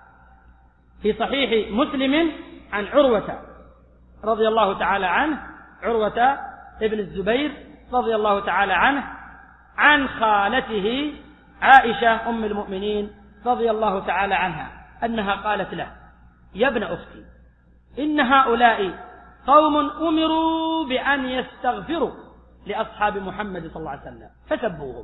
A: في صحيح مسلم عن عروة رضي الله تعالى عنه، عروة ابن الزبير رضي الله تعالى عنه، عن خالته عائشة أم المؤمنين رضي الله تعالى عنها أنها قالت له: يا ابن أختي، إن هؤلاء قوم أمروا بأن يستغفروا لأصحاب محمد صلى الله عليه وسلم فسبوهم.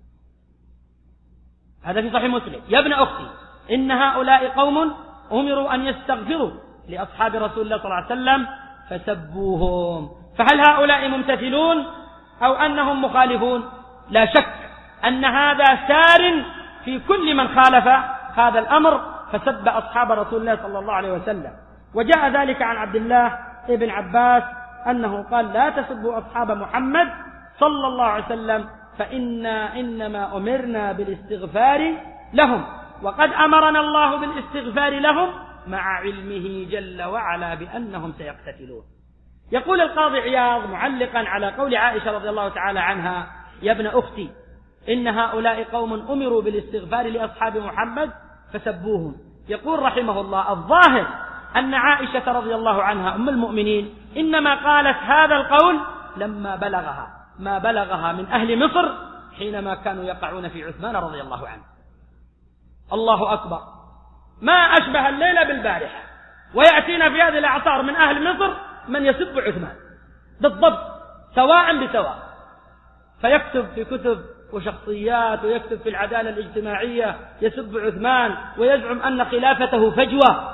A: هذا في صحيح مسلم: يا ابن أختي، إن هؤلاء قوم أمروا أن يستغفروا لأصحاب رسول الله صلى الله عليه وسلم فسبوهم. فهل هؤلاء ممتثلون أو أنهم مخالفون؟ لا شك أن هذا سار في كل من خالف هذا الأمر فسب أصحاب رسول الله صلى الله عليه وسلم. وجاء ذلك عن عبد الله ابن عباس أنه قال: لا تسبوا أصحاب محمد صلى الله عليه وسلم فإنا إنما أمرنا بالاستغفار لهم، وقد أمرنا الله بالاستغفار لهم مع علمه جل وعلا بأنهم سيقتتلون. يقول القاضي عياض معلقا على قول عائشة رضي الله تعالى عنها: يا ابن أختي، إن هؤلاء قوم أمروا بالاستغفار لأصحاب محمد فسبوهم. يقول رحمه الله: الظاهر أن عائشة رضي الله عنها أم المؤمنين إنما قالت هذا القول لما بلغها ما بلغها من أهل مصر حينما كانوا يقعون في عثمان رضي الله عنه. الله أكبر، ما أشبه الليلة بالبارحة، ويأتينا في هذه الأعصار من أهل مصر من يسب عثمان بالضبط سواء بسواء، فيكتب في كتب وشخصيات ويكتب في العدالة الاجتماعية يسب عثمان ويزعم أن خلافته فجوة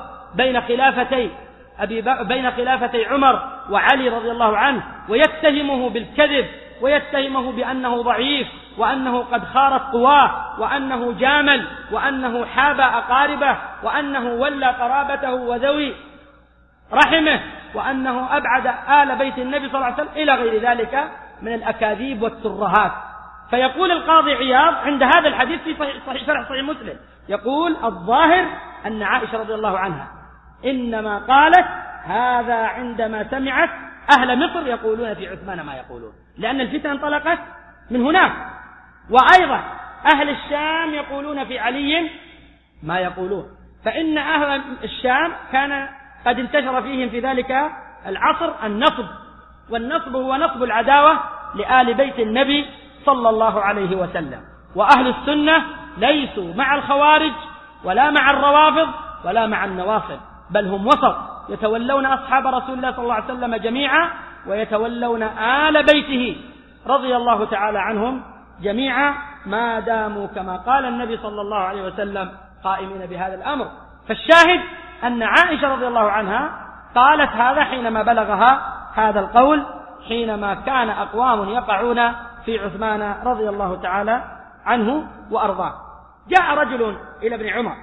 A: بين خلافتي عمر وعلي رضي الله عنه، ويتهمه بالكذب ويتهمه بأنه ضعيف وأنه قد خارت قواه وأنه جامل وأنه حاب أقاربه وأنه ولى قرابته وذوي رحمه وأنه أبعد آل بيت النبي صلى الله عليه وسلم إلى غير ذلك من الأكاذيب والترهات. فيقول القاضي عياض عند هذا الحديث في شرح صحيح مسلم، يقول الظاهر أن عائشة رضي الله عنها إنما قالت هذا عندما سمعت أهل مصر يقولون في عثمان ما يقولون، لأن الفتنة انطلقت من هناك، وأيضا أهل الشام يقولون في علي ما يقولون، فإن أهل الشام كان قد انتشر فيهم في ذلك العصر النصب، والنصب هو نصب العداوة لآل بيت النبي صلى الله عليه وسلم. وأهل السنة ليسوا مع الخوارج ولا مع الروافض ولا مع النواصب، بل هم وسط، يتولون أصحاب رسول الله صلى الله عليه وسلم جميعا ويتولون آل بيته رضي الله تعالى عنهم جميعا ما داموا كما قال النبي صلى الله عليه وسلم قائمين بهذا الأمر. فالشاهد أن عائشة رضي الله عنها قالت هذا حينما بلغها هذا القول، حينما كان أقوام يقعون في عثمان رضي الله تعالى عنه وأرضاه. جاء رجل إلى ابن عمر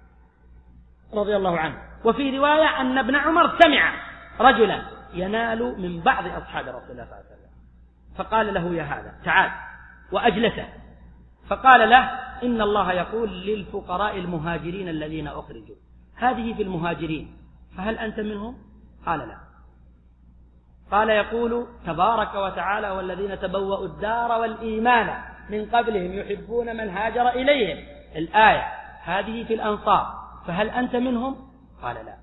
A: رضي الله عنه، وفي رواية أن ابن عمر سمع رجلا ينال من بعض أصحاب رسول الله صلى الله عليه وسلم، فقال له يا هذا تعال، وأجلسه، فقال له إن الله يقول للفقراء المهاجرين الذين أخرجوا، هذه في المهاجرين، فهل أنت منهم؟ قال لا. قال يقول تبارك وتعالى والذين تبوأوا الدار والإيمان من قبلهم يحبون من هاجر إليهم، الآية هذه في الأنصار، فهل أنت منهم؟ قال لا.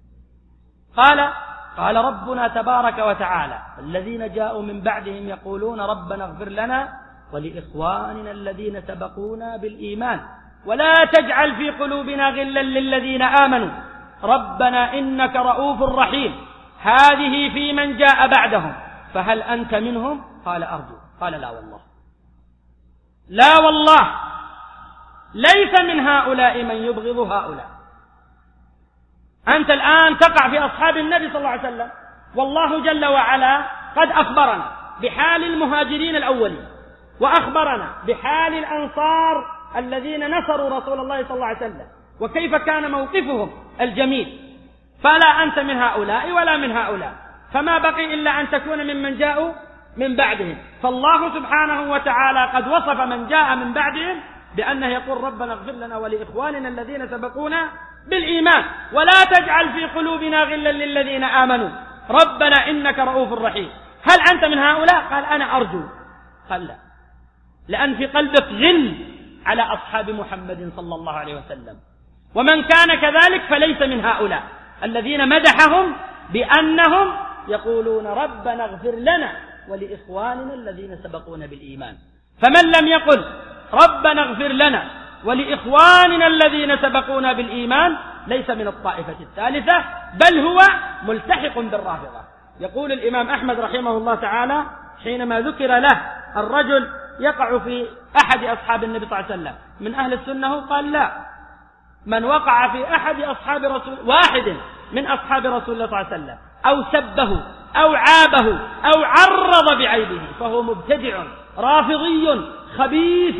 A: قال ربنا تبارك وتعالى الذين جاءوا من بعدهم يقولون ربنا اغفر لنا ولإخواننا الذين سبقونا بالإيمان ولا تجعل في قلوبنا غلا للذين آمنوا ربنا إنك رؤوف رحيم، هذه في من جاء بعدهم، فهل أنت منهم؟ قال أرجو. قال لا والله، لا والله، ليس من هؤلاء من يبغض هؤلاء. أنت الآن تقع في أصحاب النبي صلى الله عليه وسلم، والله جل وعلا قد أخبرنا بحال المهاجرين الأولين، وأخبرنا بحال الأنصار الذين نصروا رسول الله صلى الله عليه وسلم وكيف كان موقفهم الجميل، فلا أنت من هؤلاء ولا من هؤلاء، فما بقي إلا أن تكون ممن جاءوا من بعدهم. فالله سبحانه وتعالى قد وصف من جاء من بعدهم بأنه يقول ربنا اغفر لنا ولإخواننا الذين سبقونا بالإيمان ولا تجعل في قلوبنا غلا للذين آمنوا ربنا إنك رؤوف رحيم، هل أنت من هؤلاء؟ قال أنا أرجو. قال لا، لأن في قلبك غل على أصحاب محمد صلى الله عليه وسلم، ومن كان كذلك فليس من هؤلاء الذين مدحهم بأنهم يقولون ربنا اغفر لنا ولإخواننا الذين سبقونا بالإيمان. فمن لم يقل ربنا اغفر لنا ولإخواننا الذين سبقونا بالإيمان ليس من الطائفة الثالثة، بل هو ملتحق بالرافضة. يقول الإمام أحمد رحمه الله تعالى حينما ذكر له الرجل يقع في أحد أصحاب النبي صلى الله عليه وسلم من أهل السنة، قال لا، من وقع في أحد أصحاب واحد من أصحاب رسول الله صلى الله عليه وسلم أو سبه أو عابه أو عرض بعيبه فهو مبتدع رافضي خبيث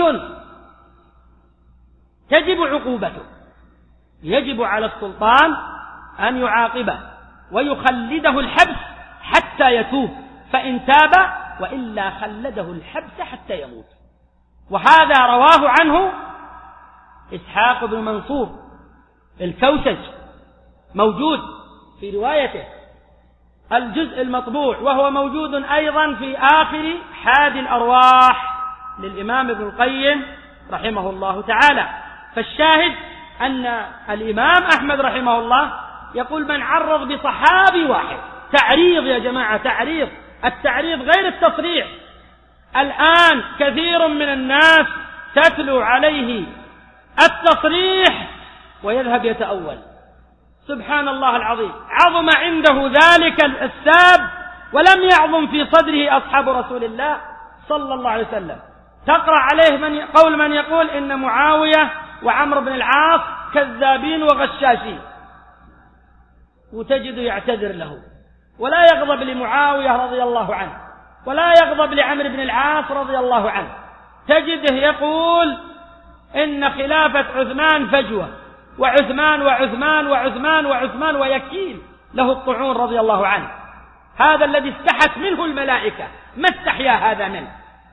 A: تجب عقوبته. يجب على السلطان أن يعاقبه ويخلده الحبس حتى يتوب، فإن تاب وإلا خلده الحبس حتى يموت. وهذا رواه عنه إسحاق بن منصور الكوسج، موجود في روايته الجزء المطبوع، وهو موجود أيضا في آخر حاد الأرواح للإمام ابن القيم رحمه الله تعالى. فالشاهد أن الإمام أحمد رحمه الله يقول من عرض بصحابي واحد، تعريض يا جماعة، تعريض، التعريض غير التصريح. الآن كثير من الناس تتلو عليه التصريح ويذهب يتأول، سبحان الله العظيم، عظم عنده ذلك الساب ولم يعظم في صدره أصحاب رسول الله صلى الله عليه وسلم. تقرأ عليه قول من يقول إن معاوية وعمرو بن العاص كذابين وغشاشين، وتجد يعتذر له ولا يغضب لمعاوية رضي الله عنه ولا يغضب لعمرو بن العاص رضي الله عنه، تجده يقول إن خلافة عثمان فجوة، وعثمان وعثمان وعثمان وعثمان، ويكيل له الطعون رضي الله عنه. هذا الذي استحت منه الملائكة ما استحيا هذا منه،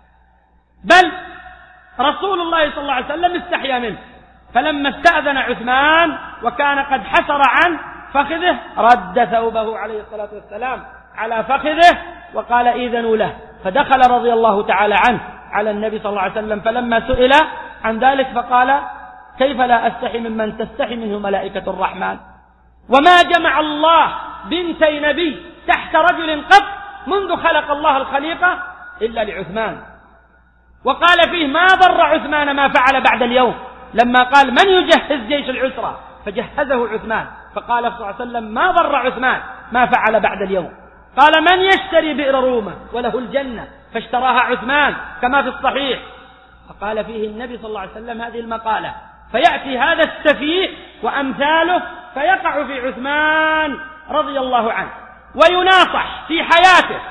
A: بل رسول الله صلى الله عليه وسلم استحيا منه، فلما استأذن عثمان وكان قد حسر عن فخذه رد ثوبه عليه الصلاة والسلام على فخذه وقال إذنوا له، فدخل رضي الله تعالى عنه على النبي صلى الله عليه وسلم، فلما سئل عن ذلك فقال كيف لا أستحي ممن تستحي منه ملائكة الرحمن؟ وما جمع الله بنتي نبي تحت رجل قط منذ خلق الله الخليقة إلا لعثمان. وقال فيه ما ضر عثمان ما فعل بعد اليوم، لما قال من يجهز جيش العسرة فجهزه عثمان، فقال صلى الله عليه وسلم ما ضر عثمان ما فعل بعد اليوم. قال من يشتري بئر رومة وله الجنة فاشتراها عثمان كما في الصحيح، فقال فيه النبي صلى الله عليه وسلم هذه المقالة، فيأتي هذا السفيه وأمثاله فيقع في عثمان رضي الله عنه ويناصح في حياته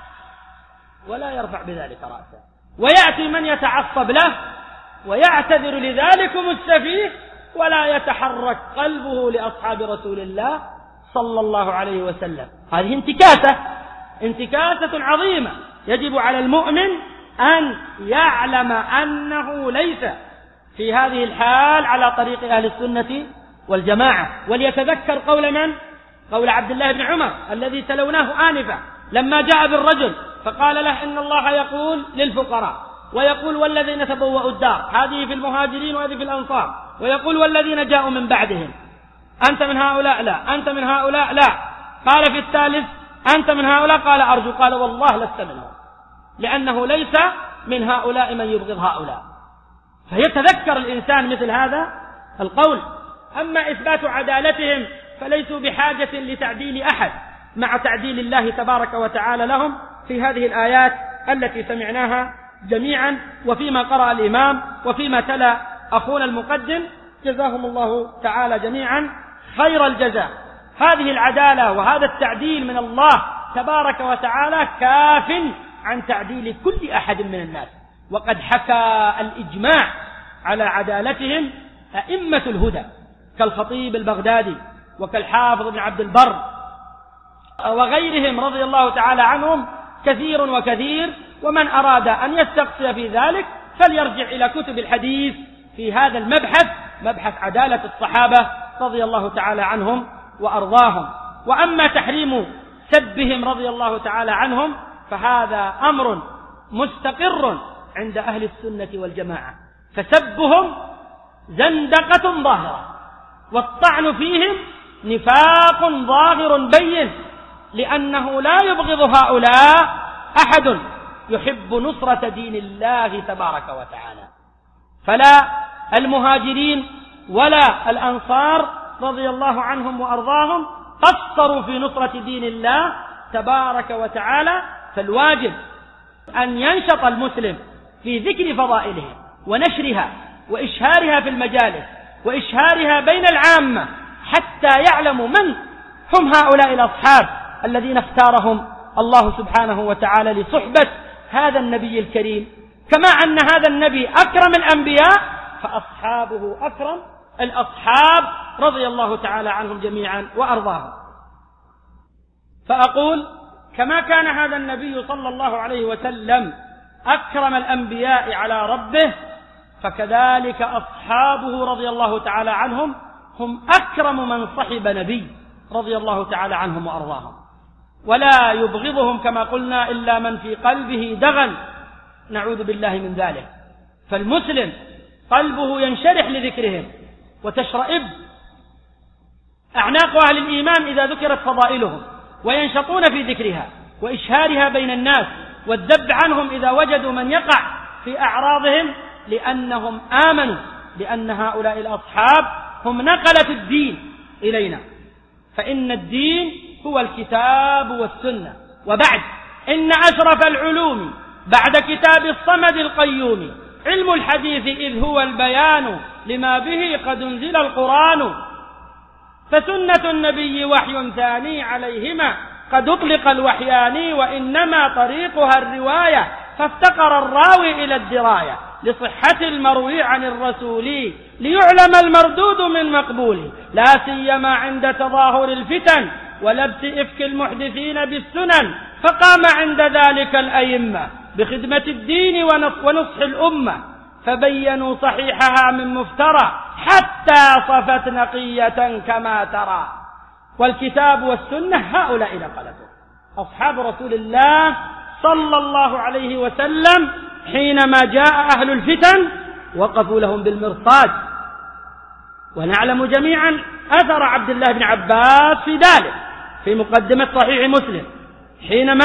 A: ولا يرفع بذلك رأسه، ويأتي من يتعصب له ويعتذر لذلكم السفيه ولا يتحرك قلبه لأصحاب رسول الله صلى الله عليه وسلم. هذه انتكاسة عظيمة، يجب على المؤمن أن يعلم أنه ليس في هذه الحال على طريق أهل السنة والجماعة. وليتذكر قول من؟ قول عبد الله بن عمر الذي تلوناه آنفا لما جاء بالرجل فقال له إن الله يقول للفقراء ويقول والذين تبوأوا الدار، هذه في المهاجرين وهذه في الأنصار، ويقول والذين جاءوا من بعدهم أنت من هؤلاء؟ لا. أنت من هؤلاء؟ لا. قال في الثالث أنت من هؤلاء؟ قال أرجو. قال والله لست منهم، لأنه ليس من هؤلاء من يبغض هؤلاء. فيتذكر الإنسان مثل هذا القول. أما إثبات عدالتهم فليسوا بحاجة لتعديل أحد مع تعديل الله تبارك وتعالى لهم في هذه الآيات التي سمعناها جميعا، وفيما قرأ الإمام وفيما تلا أخونا المقدم، جزاهم الله تعالى جميعا خير الجزاء. هذه العدالة وهذا التعديل من الله تبارك وتعالى كاف عن تعديل كل أحد من الناس، وقد حكى الإجماع على عدالتهم أئمة الهدى كالخطيب البغدادي وكالحافظ بن عبد البر وغيرهم رضي الله تعالى عنهم كثير وكثير. ومن أراد أن يستقصي في ذلك فليرجع إلى كتب الحديث في هذا المبحث، مبحث عدالة الصحابة رضي الله تعالى عنهم وأرضاهم. وأما تحريم سبهم رضي الله تعالى عنهم فهذا أمر مستقر عند أهل السنة والجماعة، فسبهم زندقة ظاهرة والطعن فيهم نفاق ظاهر بين، لأنه لا يبغض هؤلاء أحد يحب نصرة دين الله تبارك وتعالى. فلا المهاجرين ولا الأنصار رضي الله عنهم وأرضاهم قصروا في نصرة دين الله تبارك وتعالى. فالواجب أن ينشط المسلم في ذكر فضائلهم ونشرها وإشهارها في المجالس وإشهارها بين العامة حتى يعلموا من هم هؤلاء الأصحاب الذين اختارهم الله سبحانه وتعالى لصحبة هذا النبي الكريم. كما أن هذا النبي أكرم الأنبياء فأصحابه أكرم الأصحاب رضي الله تعالى عنهم جميعا وأرضاهم. فأقول كما كان هذا النبي صلى الله عليه وسلم أكرم الأنبياء على ربه، فكذلك أصحابه رضي الله تعالى عنهم هم أكرم من صحب نبي رضي الله تعالى عنهم وأرضاهم. ولا يبغضهم كما قلنا إلا من في قلبه دغل، نعوذ بالله من ذلك. فالمسلم قلبه ينشرح لذكرهم وتشرئب أعناق أهل الإيمان إذا ذكرت فضائلهم، وينشطون في ذكرها وإشهارها بين الناس والذب عنهم إذا وجدوا من يقع في أعراضهم، لأنهم آمنوا بأن هؤلاء الأصحاب هم نقلة الدين إلينا. فإن الدين هو الكتاب والسنة. وبعد إن أشرف العلوم بعد كتاب الصمد القيوم علم الحديث إذ هو البيان لما به قد انزل القرآن، فسنة النبي وحي ثاني عليهما قد أطلق الوحيان، وإنما طريقها الرواية فافتقر الراوي إلى الدراية لصحة المروي عن الرسول ليعلم المردود من مقبول، لا سيما عند تظاهر الفتن ولبس إفك المحدثين بالسنن، فقام عند ذلك الأئمة بخدمة الدين ونصح الأمة، فبينوا صحيحها من مفترى حتى صفت نقية كما ترى. والكتاب والسنة هؤلاء نقلته أصحاب رسول الله صلى الله عليه وسلم، حينما جاء أهل الفتن وقفوا لهم بالمرصاد. ونعلم جميعا أثر عبد الله بن عباس في ذلك في مقدمة صحيح مسلم، حينما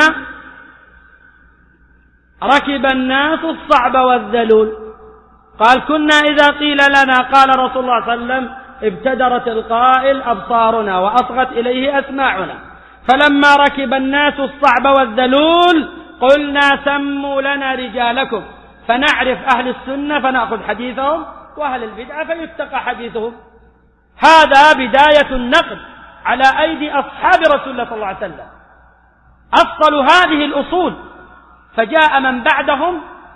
A: ركب الناس الصعب والذلول قال: كنا إذا قيل لنا قال رسول الله صلى الله عليه وسلم ابتدرت القائل أبصارنا وأصغت إليه أسماعنا، فلما ركب الناس الصعب والذلول قلنا سموا لنا رجالكم فنعرف أهل السنة فنأخذ حديثهم، وأهل البدعة فيتقى حديثهم. هذا بداية النقد على أيدي أصحاب رسول الله صلى الله عليه وسلم، أصلوا هذه الأصول، فجاء من بعدهم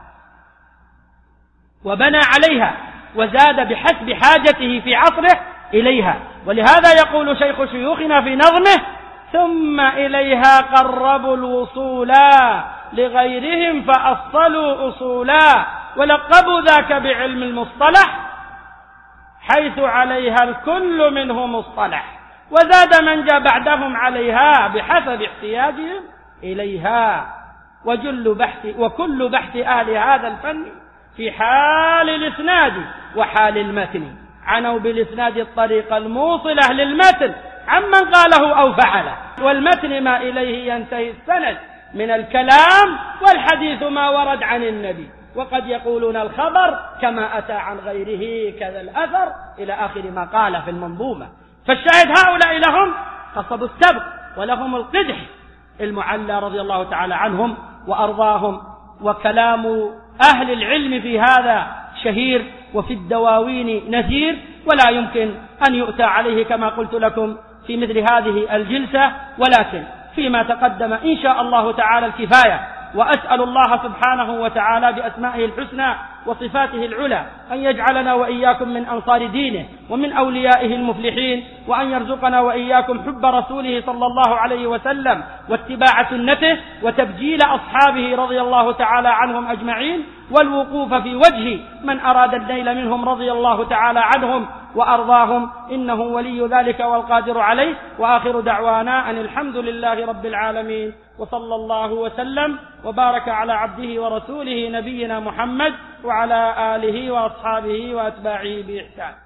A: وبنى عليها وزاد بحسب حاجته في عصره إليها. ولهذا يقول شيخ شيوخنا في نظمه: ثم إليها قربوا الوصولا لغيرهم فأصلوا أصولا، ولقبوا ذاك بعلم المصطلح حيث عليها الكل منه مصطلح، وزاد من جاء بعدهم عليها بحسب احتياجهم إليها. وكل بحث أهل هذا الفن في حال الإسناد وحال المتن عنوا بالإسناد الطريق الموصلة للمتن عمن قاله أو فعله، والمتن ما إليه ينتهي السند من الكلام، والحديث ما ورد عن النبي، وقد يقولون الخبر كما أتى عن غيره كذا الأثر إلى آخر ما قال في المنظومة. فالشاهد هؤلاء لهم قصب السبق ولهم القدح. المعلى رضي الله تعالى عنهم وأرضاهم، وكلام أهل العلم في هذا شهير وفي الدواوين نذير، ولا يمكن أن يؤتى عليه كما قلت لكم في مثل هذه الجلسة، ولكن فيما تقدم إن شاء الله تعالى الكفاية. وأسأل الله سبحانه وتعالى بأسمائه الحسنى وصفاته العلى أن يجعلنا وإياكم من أنصار دينه ومن أوليائه المفلحين، وأن يرزقنا وإياكم حب رسوله صلى الله عليه وسلم واتباع سنته وتبجيل أصحابه رضي الله تعالى عنهم أجمعين، والوقوف في وجه من أراد النيل منهم رضي الله تعالى عنهم وأرضاهم، إنه ولي ذلك والقادر عليه. وآخر دعوانا أن الحمد لله رب العالمين، وصلى الله وسلم وبارك على عبده ورسوله نبينا محمد وعلى آله وأصحابه وأتباعه بإحسان.